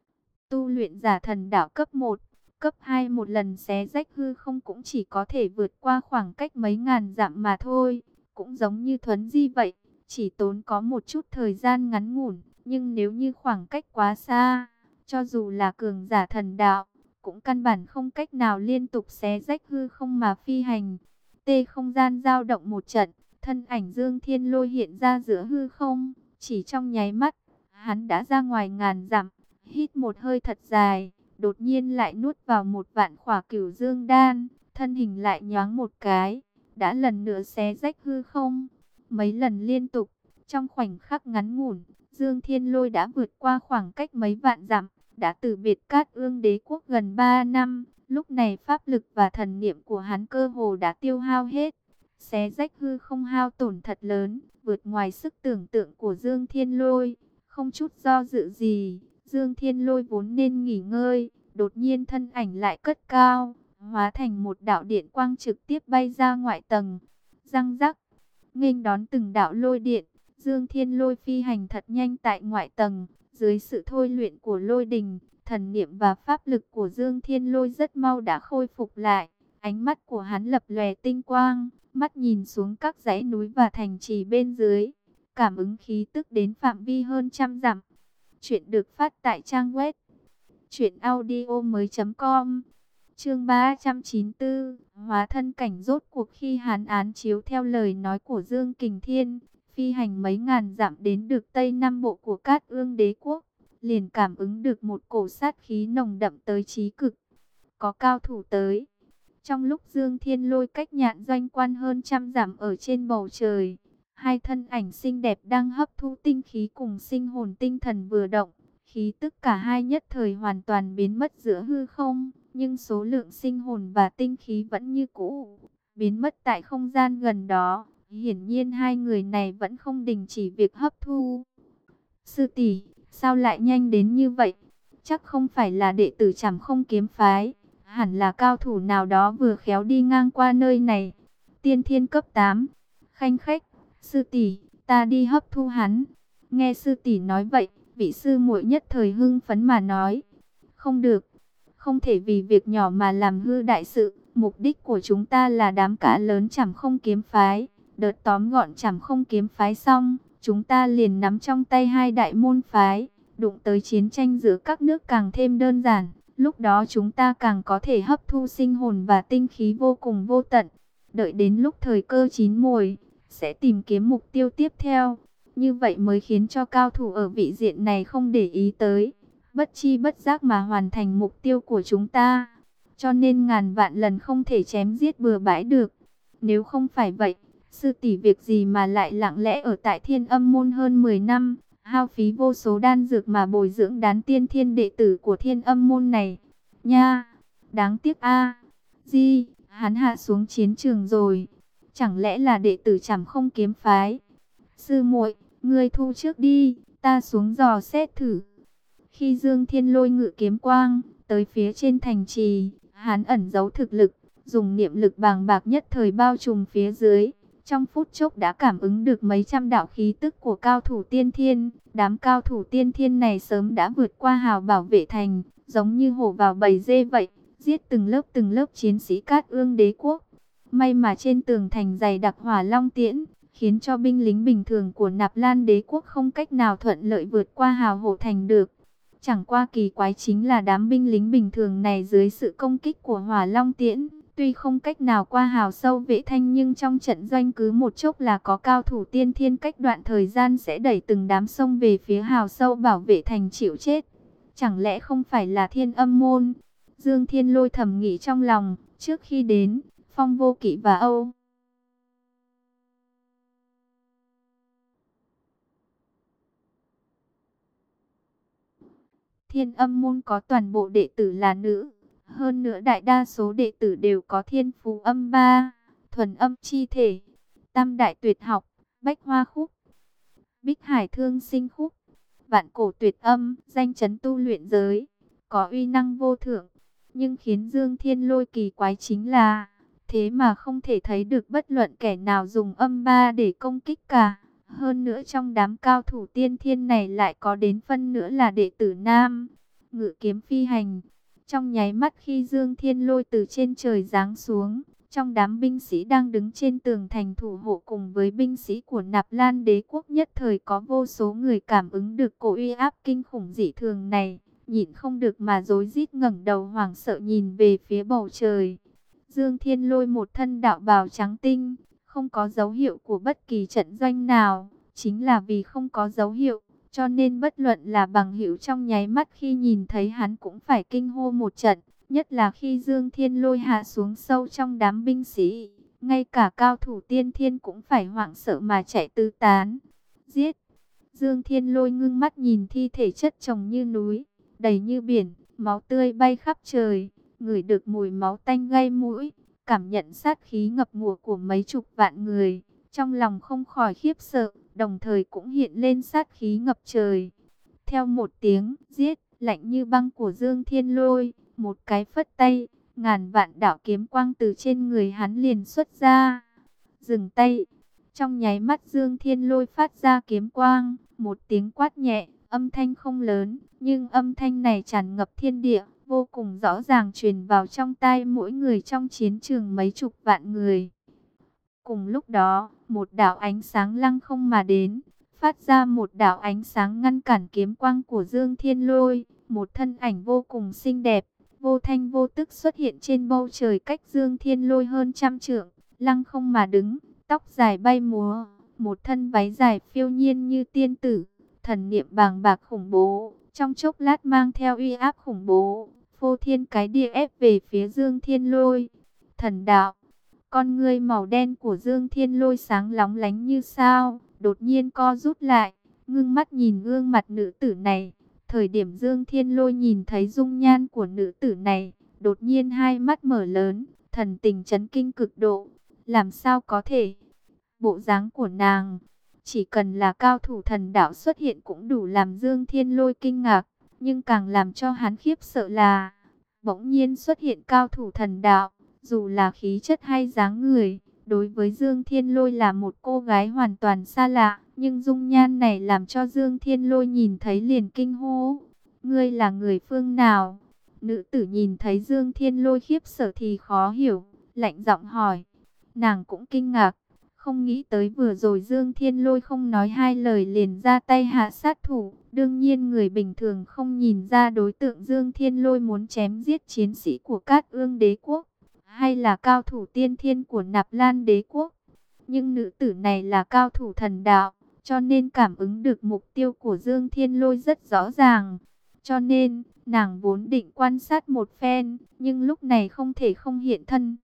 S1: Tu luyện giả thần đạo cấp một, cấp hai một lần xé rách hư không cũng chỉ có thể vượt qua khoảng cách mấy ngàn dặm mà thôi. Cũng giống như thuấn di vậy, chỉ tốn có một chút thời gian ngắn ngủn. Nhưng nếu như khoảng cách quá xa, cho dù là cường giả thần đạo, cũng căn bản không cách nào liên tục xé rách hư không mà phi hành. Tê không gian dao động một trận, thân ảnh Dương Thiên Lôi hiện ra giữa hư không, chỉ trong nháy mắt, hắn đã ra ngoài ngàn dặm, hít một hơi thật dài, đột nhiên lại nuốt vào một vạn khỏa Cửu Dương đan, thân hình lại nhoáng một cái, đã lần nữa xé rách hư không, mấy lần liên tục, trong khoảnh khắc ngắn ngủn, Dương Thiên Lôi đã vượt qua khoảng cách mấy vạn dặm, đã từ biệt Cát Ương Đế quốc gần ba năm, lúc này pháp lực và thần niệm của hắn cơ hồ đã tiêu hao hết. Xé rách hư không hao tổn thật lớn, vượt ngoài sức tưởng tượng của Dương Thiên Lôi, không chút do dự gì, Dương Thiên Lôi vốn nên nghỉ ngơi, đột nhiên thân ảnh lại cất cao, hóa thành một đạo điện quang trực tiếp bay ra ngoại tầng. Răng rắc, nghênh đón từng đạo lôi điện, Dương Thiên Lôi phi hành thật nhanh tại ngoại tầng, dưới sự thôi luyện của lôi đình, thần niệm và pháp lực của Dương Thiên Lôi rất mau đã khôi phục lại, ánh mắt của hắn lập lòe tinh quang, mắt nhìn xuống các dãy núi và thành trì bên dưới, cảm ứng khí tức đến phạm vi hơn trăm dặm. Chuyện được phát tại trang web truyện audio mới.com. Chương ba trăm chín mươi tư, hóa thân cảnh. Rốt cuộc khi hắn án chiếu theo lời nói của Dương Kình Thiên, phi hành mấy ngàn dặm đến được Tây Nam Bộ của Cát Ương Đế quốc, liền cảm ứng được một cổ sát khí nồng đậm tới chí cực. Có cao thủ tới. Trong lúc Dương Thiên Lôi cách nhạn doanh quan hơn trăm dặm ở trên bầu trời, hai thân ảnh xinh đẹp đang hấp thu tinh khí cùng sinh hồn tinh thần vừa động, khí tức cả hai nhất thời hoàn toàn biến mất giữa hư không, nhưng số lượng sinh hồn và tinh khí vẫn như cũ, biến mất tại không gian gần đó. Hiển nhiên hai người này vẫn không đình chỉ việc hấp thu. Sư tỷ, sao lại nhanh đến như vậy? Chắc không phải là đệ tử Trảm Không kiếm phái, hẳn là cao thủ nào đó vừa khéo đi ngang qua nơi này. Tiên thiên cấp tám, khanh khách, sư tỷ, ta đi hấp thu hắn. Nghe sư tỷ nói vậy, vị sư muội nhất thời hưng phấn mà nói, không được, không thể vì việc nhỏ mà làm hư đại sự. Mục đích của chúng ta là đám cá lớn Trảm Không kiếm phái. Đợt tóm gọn Trảm Không kiếm phái xong, chúng ta liền nắm trong tay hai đại môn phái, đụng tới chiến tranh giữa các nước càng thêm đơn giản. Lúc đó chúng ta càng có thể hấp thu sinh hồn và tinh khí vô cùng vô tận. Đợi đến lúc thời cơ chín muồi, sẽ tìm kiếm mục tiêu tiếp theo. Như vậy mới khiến cho cao thủ ở vị diện này không để ý tới, bất chi bất giác mà hoàn thành mục tiêu của chúng ta. Cho nên ngàn vạn lần không thể chém giết bừa bãi được. Nếu không phải vậy, sư tỷ việc gì mà lại lặng lẽ ở tại Thiên Âm môn hơn mười năm, hao phí vô số đan dược mà bồi dưỡng đán tiên thiên đệ tử của Thiên Âm môn này. Nha, đáng tiếc a. Di, hắn hạ xuống chiến trường rồi. Chẳng lẽ là đệ tử Trảm Không kiếm phái? Sư muội, ngươi thu trước đi, ta xuống dò xét thử. Khi Dương Thiên Lôi ngự kiếm quang tới phía trên thành trì, hắn ẩn giấu thực lực, dùng niệm lực bàng bạc nhất thời bao trùm phía dưới. Trong phút chốc đã cảm ứng được mấy trăm đạo khí tức của cao thủ tiên thiên. Đám cao thủ tiên thiên này sớm đã vượt qua hào bảo vệ thành, giống như hổ vào bầy dê vậy, giết từng lớp từng lớp chiến sĩ Cát Ương Đế quốc. May mà trên tường thành dày đặc hỏa long tiễn, khiến cho binh lính bình thường của Nạp Lan Đế quốc không cách nào thuận lợi vượt qua hào hổ thành được. Chẳng qua kỳ quái chính là đám binh lính bình thường này dưới sự công kích của hỏa long tiễn, tuy không cách nào qua hào sâu vệ thanh, nhưng trong trận doanh cứ một chốc là có cao thủ tiên thiên cách đoạn thời gian sẽ đẩy từng đám sông về phía hào sâu bảo vệ thành chịu chết. Chẳng lẽ không phải là Thiên Âm môn? Dương Thiên Lôi thầm nghĩ trong lòng. Trước khi đến, Phong Vô Kỵ và Âu Thiên Âm môn có toàn bộ đệ tử là nữ. Hơn nữa đại đa số đệ tử đều có thiên phú âm ba, thuần âm chi thể, tam đại tuyệt học, bách hoa khúc, bích hải thương sinh khúc, vạn cổ tuyệt âm, danh chấn tu luyện giới, có uy năng vô thượng. Nhưng khiến Dương Thiên Lôi kỳ quái chính là, thế mà không thể thấy được bất luận kẻ nào dùng âm ba để công kích cả. Hơn nữa trong đám cao thủ tiên thiên này lại có đến phân nữa là đệ tử nam. Ngự kiếm phi hành. Trong nháy mắt khi Dương Thiên Lôi từ trên trời giáng xuống, trong đám binh sĩ đang đứng trên tường thành thủ hộ cùng với binh sĩ của Nạp Lan Đế quốc nhất thời có vô số người cảm ứng được cổ uy áp kinh khủng dị thường này, nhịn không được mà rối rít ngẩng đầu hoảng sợ nhìn về phía bầu trời. Dương Thiên Lôi một thân đạo bào trắng tinh, không có dấu hiệu của bất kỳ trận doanh nào, chính là vì không có dấu hiệu, cho nên bất luận là bằng hữu trong nháy mắt khi nhìn thấy hắn cũng phải kinh hô một trận, nhất là khi Dương Thiên Lôi hạ xuống sâu trong đám binh sĩ, ngay cả cao thủ tiên thiên cũng phải hoảng sợ mà chạy tứ tán. Giết! Dương Thiên Lôi ngưng mắt nhìn thi thể chất chồng như núi, đầy như biển, máu tươi bay khắp trời, ngửi được mùi máu tanh gây mũi, cảm nhận sát khí ngập ngụa của mấy chục vạn người, trong lòng không khỏi khiếp sợ, đồng thời cũng hiện lên sát khí ngập trời. Theo một tiếng giết lạnh như băng của Dương Thiên Lôi, một cái phất tay, ngàn vạn đạo kiếm quang từ trên người hắn liền xuất ra. Dừng tay. Trong nháy mắt Dương Thiên Lôi phát ra kiếm quang, một tiếng quát nhẹ, âm thanh không lớn, nhưng âm thanh này tràn ngập thiên địa, vô cùng rõ ràng truyền vào trong tai mỗi người trong chiến trường mấy chục vạn người. Cùng lúc đó, một đạo ánh sáng lăng không mà đến, phát ra một đạo ánh sáng ngăn cản kiếm quang của Dương Thiên Lôi, một thân ảnh vô cùng xinh đẹp, vô thanh vô tức xuất hiện trên bầu trời cách Dương Thiên Lôi hơn trăm trượng, lăng không mà đứng, tóc dài bay múa, một thân váy dài phiêu nhiên như tiên tử, thần niệm bàng bạc khủng bố, trong chốc lát mang theo uy áp khủng bố, phô thiên cái địa ép về phía Dương Thiên Lôi. Thần đạo, con ngươi màu đen của Dương Thiên Lôi sáng lóng lánh như sao, đột nhiên co rút lại, ngưng mắt nhìn gương mặt nữ tử này. Thời điểm Dương Thiên Lôi nhìn thấy dung nhan của nữ tử này, đột nhiên hai mắt mở lớn, thần tình chấn kinh cực độ. Làm sao có thể? Bộ dáng của nàng, chỉ cần là cao thủ thần đạo xuất hiện cũng đủ làm Dương Thiên Lôi kinh ngạc, nhưng càng làm cho hắn khiếp sợ là bỗng nhiên xuất hiện cao thủ thần đạo, dù là khí chất hay dáng người, đối với Dương Thiên Lôi là một cô gái hoàn toàn xa lạ, nhưng dung nhan này làm cho Dương Thiên Lôi nhìn thấy liền kinh hô. Ngươi là người phương nào? Nữ tử nhìn thấy Dương Thiên Lôi khiếp sợ thì khó hiểu, lạnh giọng hỏi. Nàng cũng kinh ngạc, không nghĩ tới vừa rồi Dương Thiên Lôi không nói hai lời liền ra tay hạ sát thủ. Đương nhiên người bình thường không nhìn ra đối tượng Dương Thiên Lôi muốn chém giết chiến sĩ của Cát Ương Đế quốc, hay là cao thủ tiên thiên của Nạp Lan Đế quốc. Nhưng nữ tử này là cao thủ thần đạo, cho nên cảm ứng được mục tiêu của Dương Thiên Lôi rất rõ ràng. Cho nên, nàng vốn định quan sát một phen, nhưng lúc này không thể không hiện thân.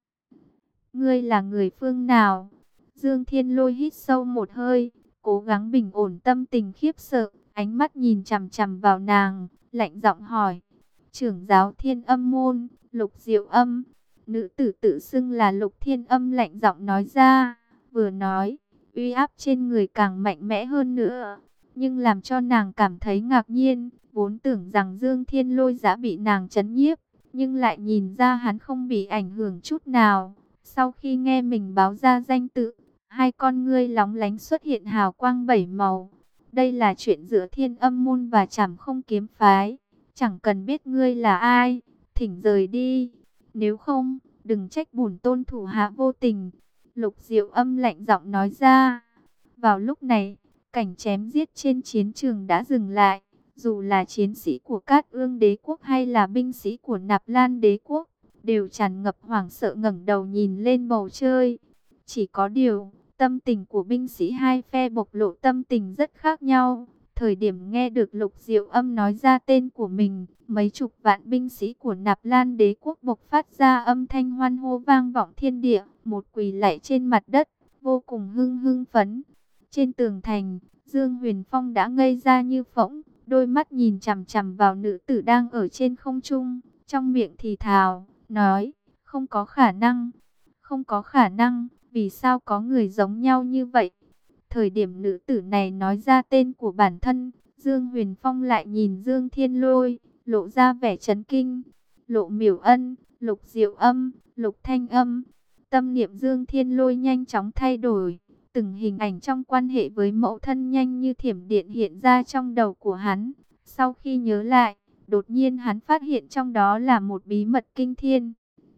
S1: Ngươi là người phương nào? Dương Thiên Lôi hít sâu một hơi, cố gắng bình ổn tâm tình khiếp sợ, ánh mắt nhìn chằm chằm vào nàng, lạnh giọng hỏi. Trưởng giáo Thiên Âm môn, Lục Diệu Âm. Nữ tử tự xưng là Lục Thiên Âm lạnh giọng nói ra, vừa nói, uy áp trên người càng mạnh mẽ hơn nữa, nhưng làm cho nàng cảm thấy ngạc nhiên, vốn tưởng rằng Dương Thiên Lôi đã bị nàng trấn nhiếp, nhưng lại nhìn ra hắn không bị ảnh hưởng chút nào. Sau khi nghe mình báo ra danh tự, hai con ngươi lóng lánh xuất hiện hào quang bảy màu. Đây là chuyện giữa Thiên Âm môn và Trảm Không kiếm phái, chẳng cần biết ngươi là ai, thỉnh rời đi. Nếu không, đừng trách bổn tôn thủ hạ vô tình. Lục Diệu Âm lạnh giọng nói ra. Vào lúc này, cảnh chém giết trên chiến trường đã dừng lại. Dù là chiến sĩ của Cát Ương Đế quốc hay là binh sĩ của Nạp Lan Đế quốc, đều tràn ngập hoảng sợ ngẩng đầu nhìn lên bầu trời. Chỉ có điều, tâm tình của binh sĩ hai phe bộc lộ tâm tình rất khác nhau. Thời điểm nghe được Lục Diệu Âm nói ra tên của mình, mấy chục vạn binh sĩ của Nạp Lan Đế quốc bộc phát ra âm thanh hoan hô vang vọng thiên địa, một quỳ lạy trên mặt đất, vô cùng hưng hưng phấn. Trên tường thành, Dương Huyền Phong đã ngây ra như phỗng, đôi mắt nhìn chằm chằm vào nữ tử đang ở trên không trung, trong miệng thì thào, nói, không có khả năng, không có khả năng, vì sao có người giống nhau như vậy? Thời điểm nữ tử này nói ra tên của bản thân, Dương Huyền Phong lại nhìn Dương Thiên Lôi, lộ ra vẻ chấn kinh. Lộ Miểu Ân, Lục Diệu Âm, Lục Thanh Âm. Tâm niệm Dương Thiên Lôi nhanh chóng thay đổi, Từng hình ảnh trong quan hệ với mẫu thân nhanh như thiểm điện hiện ra trong đầu của hắn. Sau khi nhớ lại, đột nhiên hắn phát hiện trong đó là một bí mật kinh thiên.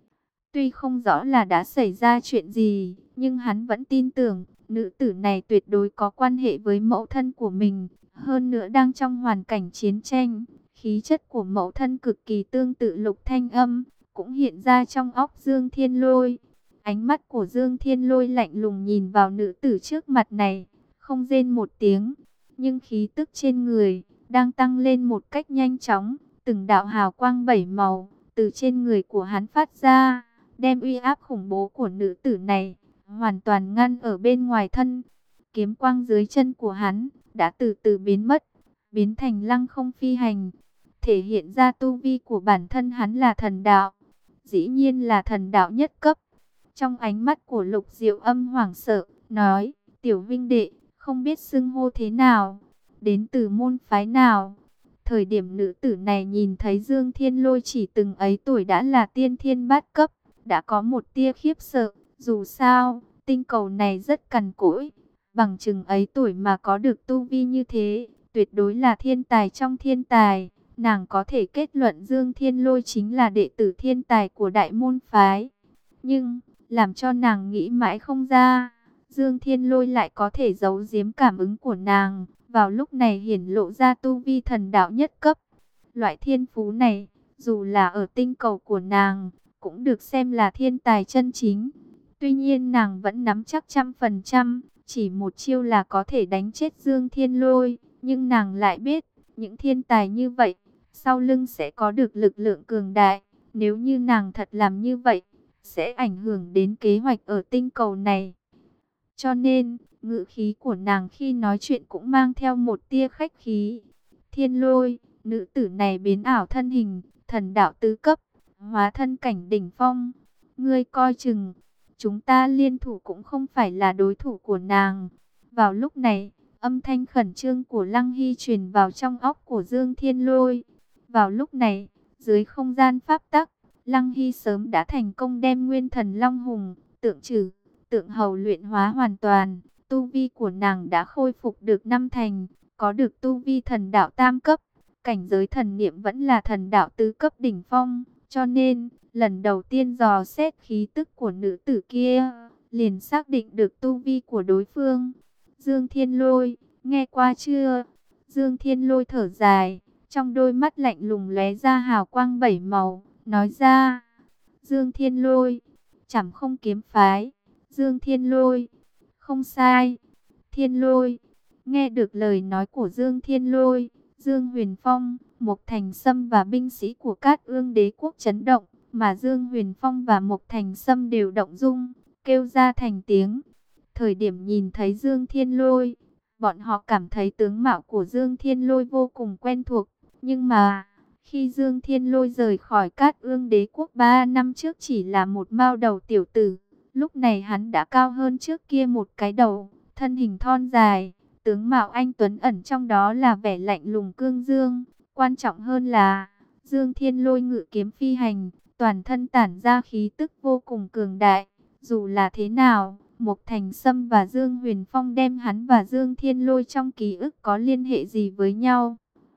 S1: Tuy không rõ là đã xảy ra chuyện gì, nhưng hắn vẫn tin tưởng nữ tử này tuyệt đối có quan hệ với mẫu thân của mình. Hơn nữa đang trong hoàn cảnh chiến tranh, khí chất của mẫu thân cực kỳ tương tự Lục Thanh Âm, cũng hiện ra trong óc Dương Thiên Lôi. Ánh mắt của Dương Thiên Lôi lạnh lùng nhìn vào nữ tử trước mặt này, không rên một tiếng, nhưng khí tức trên người đang tăng lên một cách nhanh chóng, từng đạo hào quang bảy màu từ trên người của hắn phát ra, đem uy áp khủng bố của nữ tử này hoàn toàn ngăn ở bên ngoài thân. Kiếm quang dưới chân của hắn đã từ từ biến mất, biến thành lăng không phi hành, thể hiện ra tu vi của bản thân hắn là thần đạo, dĩ nhiên là thần đạo nhất cấp. Trong ánh mắt của Lục Diệu Âm hoảng sợ, nói, tiểu vinh đệ, không biết xưng hô thế nào, đến từ môn phái nào. Thời điểm nữ tử này nhìn thấy Dương Thiên Lôi chỉ từng ấy tuổi đã là tiên thiên bát cấp, đã có một tia khiếp sợ. Dù sao, tinh cầu này rất cằn cỗi, bằng chừng ấy tuổi mà có được tu vi như thế, tuyệt đối là thiên tài trong thiên tài. Nàng có thể kết luận Dương Thiên Lôi chính là đệ tử thiên tài của đại môn phái. Nhưng, làm cho nàng nghĩ mãi không ra, Dương Thiên Lôi lại có thể giấu giếm cảm ứng của nàng, vào lúc này hiển lộ ra tu vi thần đạo nhất cấp. Loại thiên phú này, dù là ở tinh cầu của nàng, cũng được xem là thiên tài chân chính. Tuy nhiên nàng vẫn nắm chắc trăm phần trăm, chỉ một chiêu là có thể đánh chết Dương Thiên Lôi. Nhưng nàng lại biết, những thiên tài như vậy, sau lưng sẽ có được lực lượng cường đại. Nếu như nàng thật làm như vậy, sẽ ảnh hưởng đến kế hoạch ở tinh cầu này. Cho nên, ngữ khí của nàng khi nói chuyện cũng mang theo một tia khách khí. Thiên Lôi, nữ tử này biến ảo thân hình, thần đạo tứ cấp, hóa thân cảnh đỉnh phong. Ngươi coi chừng, chúng ta liên thủ cũng không phải là đối thủ của nàng. Vào lúc này, âm thanh khẩn trương của Lăng Hy truyền vào trong óc của Dương Thiên Lôi. Vào lúc này, dưới không gian pháp tắc, Lăng Hy sớm đã thành công đem nguyên thần Long Hùng, tượng trừ, tượng hầu luyện hóa hoàn toàn. Tu vi của nàng đã khôi phục được năm thành, có được tu vi thần đạo tam cấp. Cảnh giới thần niệm vẫn là thần đạo tứ cấp đỉnh phong. Cho nên, lần đầu tiên dò xét khí tức của nữ tử kia, liền xác định được tu vi của đối phương. Dương Thiên Lôi, nghe qua chưa? Dương Thiên Lôi thở dài, trong đôi mắt lạnh lùng lóe ra hào quang bảy màu, nói ra. Dương Thiên Lôi, chẳng không kiếm phái. Dương Thiên Lôi, không sai. Thiên Lôi, nghe được lời nói của Dương Thiên Lôi, Dương Huyền Phong, Mộc Thành Sâm và binh sĩ của Cát Ương Đế quốc chấn động, mà Dương Huyền Phong và Mộc Thành Sâm đều động dung, kêu ra thành tiếng. Thời điểm nhìn thấy Dương Thiên Lôi, bọn họ cảm thấy tướng mạo của Dương Thiên Lôi vô cùng quen thuộc, nhưng mà khi Dương Thiên Lôi rời khỏi Cát Ương Đế quốc ba năm trước chỉ là một mao đầu tiểu tử, lúc này hắn đã cao hơn trước kia một cái đầu, thân hình thon dài, tướng mạo anh tuấn ẩn trong đó là vẻ lạnh lùng cương dương. Quan trọng hơn là, Dương Thiên Lôi ngự kiếm phi hành, toàn thân tản ra khí tức vô cùng cường đại. Dù là thế nào, Mộc Thành Sâm và Dương Huyền Phong đem hắn và Dương Thiên Lôi trong ký ức có liên hệ gì với nhau?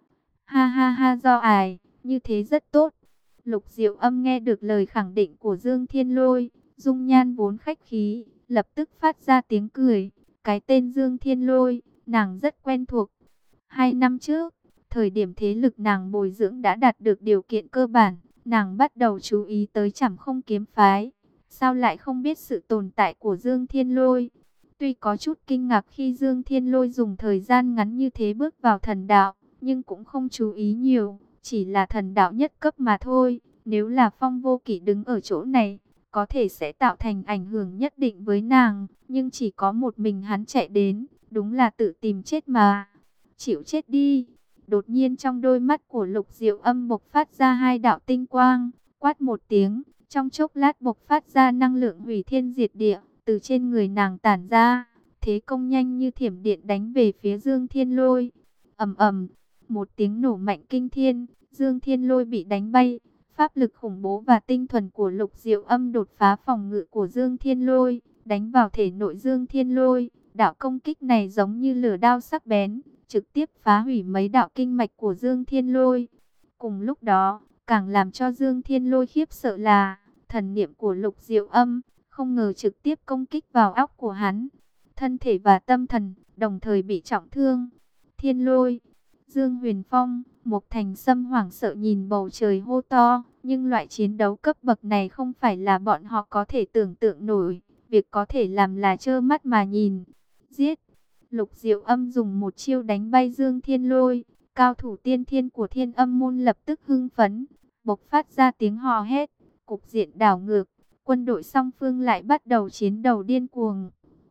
S1: Ha ha ha, do ải, như thế rất tốt. Lục Diệu Âm nghe được lời khẳng định của Dương Thiên Lôi, dung nhan vốn khách khí, lập tức phát ra tiếng cười. Cái tên Dương Thiên Lôi, nàng rất quen thuộc. Hai năm trước, thời điểm thế lực nàng bồi dưỡng đã đạt được điều kiện cơ bản, nàng bắt đầu chú ý tới Trảm Không kiếm phái. Sao lại không biết sự tồn tại của Dương Thiên Lôi? Tuy có chút kinh ngạc khi Dương Thiên Lôi dùng thời gian ngắn như thế bước vào thần đạo, nhưng cũng không chú ý nhiều, chỉ là thần đạo nhất cấp mà thôi. Nếu là Phong Vô Kỵ đứng ở chỗ này, có thể sẽ tạo thành ảnh hưởng nhất định với nàng, nhưng chỉ có một mình hắn chạy đến, đúng là tự tìm chết mà. Chịu chết đi. Đột nhiên trong đôi mắt của Lục Diệu Âm bộc phát ra hai đạo tinh quang, quát một tiếng, trong chốc lát bộc phát ra năng lượng hủy thiên diệt địa, từ trên người nàng tản ra, thế công nhanh như thiểm điện đánh về phía Dương Thiên Lôi. Ầm ầm, một tiếng nổ mạnh kinh thiên, Dương Thiên Lôi bị đánh bay. Pháp lực khủng bố và tinh thuần của Lục Diệu Âm đột phá phòng ngự của Dương Thiên Lôi, đánh vào thể nội Dương Thiên Lôi. Đạo công kích này giống như lửa đao sắc bén, trực tiếp phá hủy mấy đạo kinh mạch của Dương Thiên Lôi. Cùng lúc đó, càng làm cho Dương Thiên Lôi khiếp sợ là thần niệm của Lục Diệu Âm không ngờ trực tiếp công kích vào óc của hắn. Thân thể và tâm thần đồng thời bị trọng thương. Thiên Lôi, Dương Huyền Phong, Mộc Thành Sâm hoảng sợ nhìn bầu trời hô to, nhưng loại chiến đấu cấp bậc này không phải là bọn họ có thể tưởng tượng nổi, việc có thể làm là trơ mắt mà nhìn. Giết! Lục Diệu Âm dùng một chiêu đánh bay Dương Thiên Lôi, cao thủ tiên thiên của Thiên Âm môn lập tức hưng phấn, bộc phát ra tiếng hò hét, cục diện đảo ngược, quân đội song phương lại bắt đầu chiến đấu điên cuồng.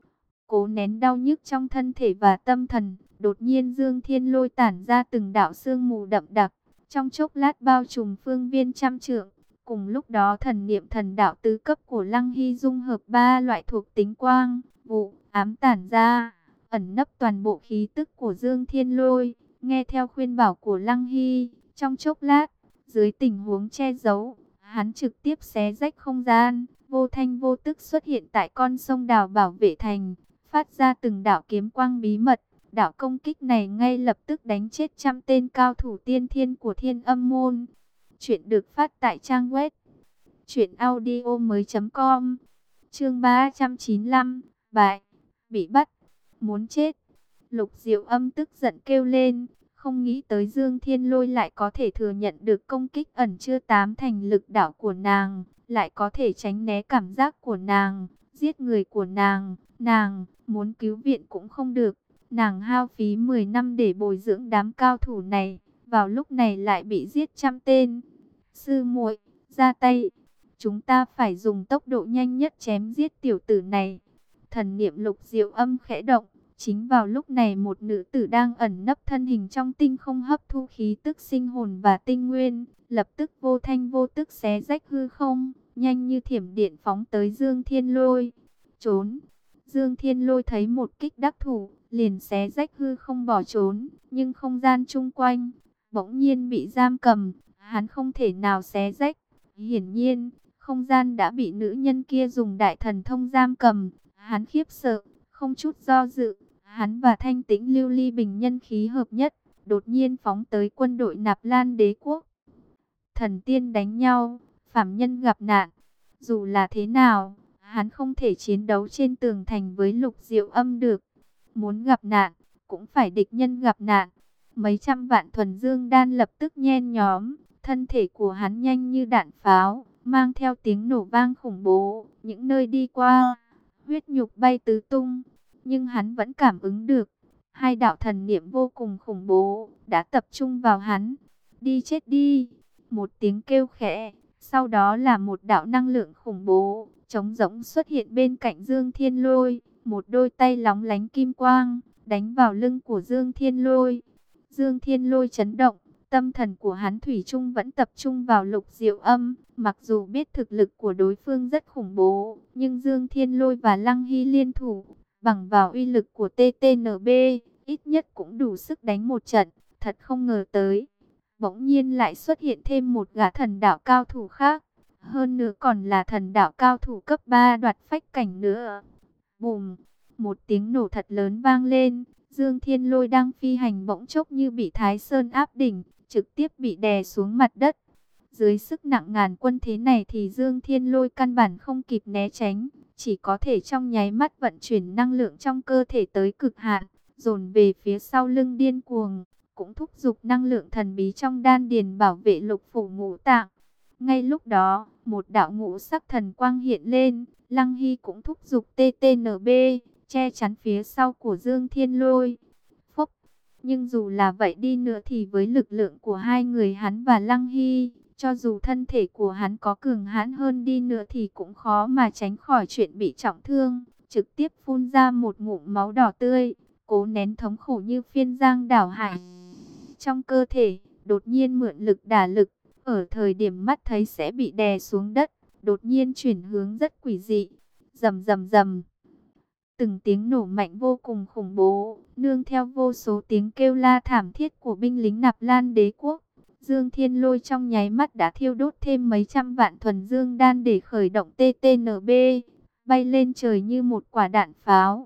S1: Cố nén đau nhức trong thân thể và tâm thần, đột nhiên Dương Thiên Lôi tản ra từng đạo sương mù đậm đặc, trong chốc lát bao trùm phương viên trăm trượng. Cùng lúc đó thần niệm thần đạo tứ cấp của Lăng Hy dung hợp ba loại thuộc tính quang, vụ, ám tản ra, ẩn nấp toàn bộ khí tức của Dương Thiên Lôi. Nghe theo khuyên bảo của Lăng Hy, trong chốc lát, dưới tình huống che giấu, hắn trực tiếp xé rách không gian, vô thanh vô tức xuất hiện tại con sông đào bảo vệ thành, phát ra từng đạo kiếm quang bí mật. Đạo công kích này ngay lập tức đánh chết trăm tên cao thủ tiên thiên của Thiên Âm môn. Chuyện được phát tại trang web truyện audio mới chấm com. Chương ba trăm chín mươi lăm, bại, bị bắt, muốn chết. Lục Diệu Âm tức giận kêu lên, không nghĩ tới Dương Thiên Lôi lại có thể thừa nhận được công kích ẩn chưa tám thành lực đạo của nàng, lại có thể tránh né cảm giác của nàng, giết người của nàng. Nàng muốn cứu viện cũng không được. Nàng hao phí mười năm để bồi dưỡng đám cao thủ này, vào lúc này lại bị giết trăm tên. Sư muội, ra tay, chúng ta phải dùng tốc độ nhanh nhất chém giết tiểu tử này. Thần niệm Lục Diệu Âm khẽ động, chính vào lúc này một nữ tử đang ẩn nấp thân hình trong tinh không hấp thu khí tức sinh hồn và tinh nguyên, lập tức vô thanh vô tức xé rách hư không, nhanh như thiểm điện phóng tới Dương Thiên Lôi. Trốn! Dương Thiên Lôi thấy một kích đắc thủ, liền xé rách hư không bỏ trốn, nhưng không gian chung quanh bỗng nhiên bị giam cầm, hắn không thể nào xé rách. Hiển nhiên, không gian đã bị nữ nhân kia dùng đại thần thông giam cầm. Hắn khiếp sợ, không chút do dự, hắn và Thanh Tĩnh Lưu Ly Bình nhân khí hợp nhất, đột nhiên phóng tới quân đội Nạp Lan Đế quốc. Thần tiên đánh nhau, phàm nhân gặp nạn, dù là thế nào, hắn không thể chiến đấu trên tường thành với Lục Diệu Âm được. Muốn gặp nạn, cũng phải địch nhân gặp nạn. Mấy trăm vạn thuần dương đan lập tức nhen nhóm, thân thể của hắn nhanh như đạn pháo, mang theo tiếng nổ vang khủng bố, những nơi đi qua, huyết nhục bay tứ tung. Nhưng hắn vẫn cảm ứng được, hai đạo thần niệm vô cùng khủng bố, đã tập trung vào hắn. Đi chết đi, một tiếng kêu khẽ, sau đó là một đạo năng lượng khủng bố, trống rỗng xuất hiện bên cạnh Dương Thiên Lôi, một đôi tay lóng lánh kim quang, đánh vào lưng của Dương Thiên Lôi. Dương Thiên Lôi chấn động, tâm thần của hắn thủy chung vẫn tập trung vào Lục Diệu Âm, mặc dù biết thực lực của đối phương rất khủng bố, nhưng Dương Thiên Lôi và Lăng Hy liên thủ, bằng vào uy lực của tê tê en bê, ít nhất cũng đủ sức đánh một trận. Thật không ngờ tới, bỗng nhiên lại xuất hiện thêm một gã thần đạo cao thủ khác, hơn nữa còn là thần đạo cao thủ cấp ba đoạt phách cảnh nữa. Bùm, một tiếng nổ thật lớn vang lên, Dương Thiên Lôi đang phi hành bỗng chốc như bị Thái Sơn áp đỉnh, trực tiếp bị đè xuống mặt đất. Dưới sức nặng ngàn quân thế này thì Dương Thiên Lôi căn bản không kịp né tránh, chỉ có thể trong nháy mắt vận chuyển năng lượng trong cơ thể tới cực hạn, dồn về phía sau lưng điên cuồng, cũng thúc giục năng lượng thần bí trong đan điền bảo vệ lục phủ ngũ tạng. Ngay lúc đó, một đạo ngũ sắc thần quang hiện lên, Lăng Hy cũng thúc giục tê tê en bê, che chắn phía sau của Dương Thiên Lôi. Phốc, nhưng dù là vậy đi nữa thì với lực lượng của hai người hắn và Lăng Hy, cho dù thân thể của hắn có cường hãn hơn đi nữa thì cũng khó mà tránh khỏi chuyện bị trọng thương, trực tiếp phun ra một ngụm máu đỏ tươi, cố nén thống khổ như phiên giang đảo hải. Trong cơ thể, đột nhiên mượn lực đả lực, ở thời điểm mắt thấy sẽ bị đè xuống đất, đột nhiên chuyển hướng rất quỷ dị. Rầm rầm rầm. Từng tiếng nổ mạnh vô cùng khủng bố, nương theo vô số tiếng kêu la thảm thiết của binh lính Nạp Lan Đế quốc. Dương Thiên Lôi trong nháy mắt đã thiêu đốt thêm mấy trăm vạn thuần dương đan để khởi động tê tê en bê, bay lên trời như một quả đạn pháo.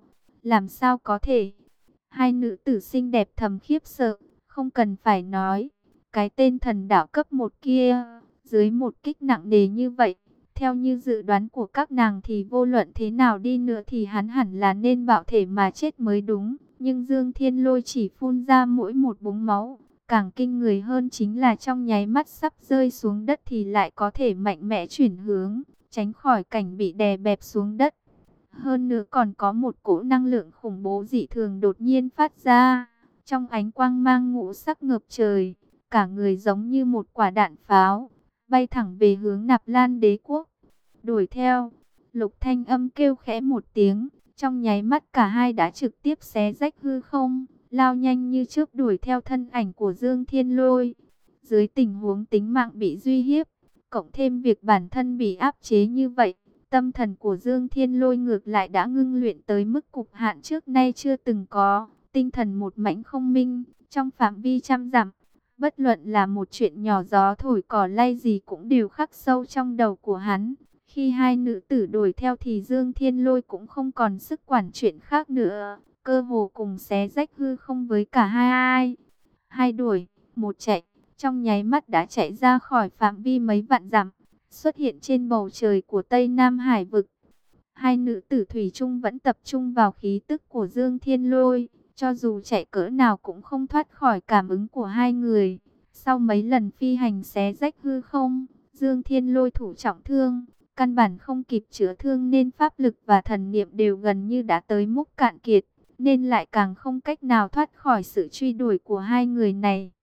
S1: Làm sao có thể? Hai nữ tử xinh đẹp thầm khiếp sợ, không cần phải nói. Cái tên thần đạo cấp một kia, dưới một kích nặng nề như vậy, theo như dự đoán của các nàng thì vô luận thế nào đi nữa thì hắn hẳn là nên bạo thể mà chết mới đúng. Nhưng Dương Thiên Lôi chỉ phun ra mỗi một búng máu. Càng kinh người hơn chính là trong nháy mắt sắp rơi xuống đất thì lại có thể mạnh mẽ chuyển hướng, tránh khỏi cảnh bị đè bẹp xuống đất. Hơn nữa còn có một cỗ năng lượng khủng bố dị thường đột nhiên phát ra. Trong ánh quang mang ngũ sắc ngập trời, cả người giống như một quả đạn pháo, bay thẳng về hướng Nạp Lan Đế quốc. Đuổi theo, Lục Thanh Âm kêu khẽ một tiếng, trong nháy mắt cả hai đã trực tiếp xé rách hư không, lao nhanh như chớp đuổi theo thân ảnh của Dương Thiên Lôi. Dưới tình huống tính mạng bị uy hiếp, cộng thêm việc bản thân bị áp chế như vậy, tâm thần của Dương Thiên Lôi ngược lại đã ngưng luyện tới mức cực hạn trước nay chưa từng có, tinh thần một mảnh không minh, trong phạm vi trăm dặm. Bất luận là một chuyện nhỏ gió thổi cỏ lay gì cũng đều khắc sâu trong đầu của hắn. Khi hai nữ tử đuổi theo thì Dương Thiên Lôi cũng không còn sức quản chuyện khác nữa, cơ hồ cùng xé rách hư không với cả hai ai. Hai đuổi, một chạy, trong nháy mắt đã chạy ra khỏi phạm vi mấy vạn dặm, xuất hiện trên bầu trời của Tây Nam Hải vực. Hai nữ tử thủy chung vẫn tập trung vào khí tức của Dương Thiên Lôi, cho dù chạy cỡ nào cũng không thoát khỏi cảm ứng của hai người. Sau mấy lần phi hành xé rách hư không, Dương Thiên Lôi thủ trọng thương, căn bản không kịp chữa thương nên pháp lực và thần niệm đều gần như đã tới mức cạn kiệt, nên lại càng không cách nào thoát khỏi sự truy đuổi của hai người này.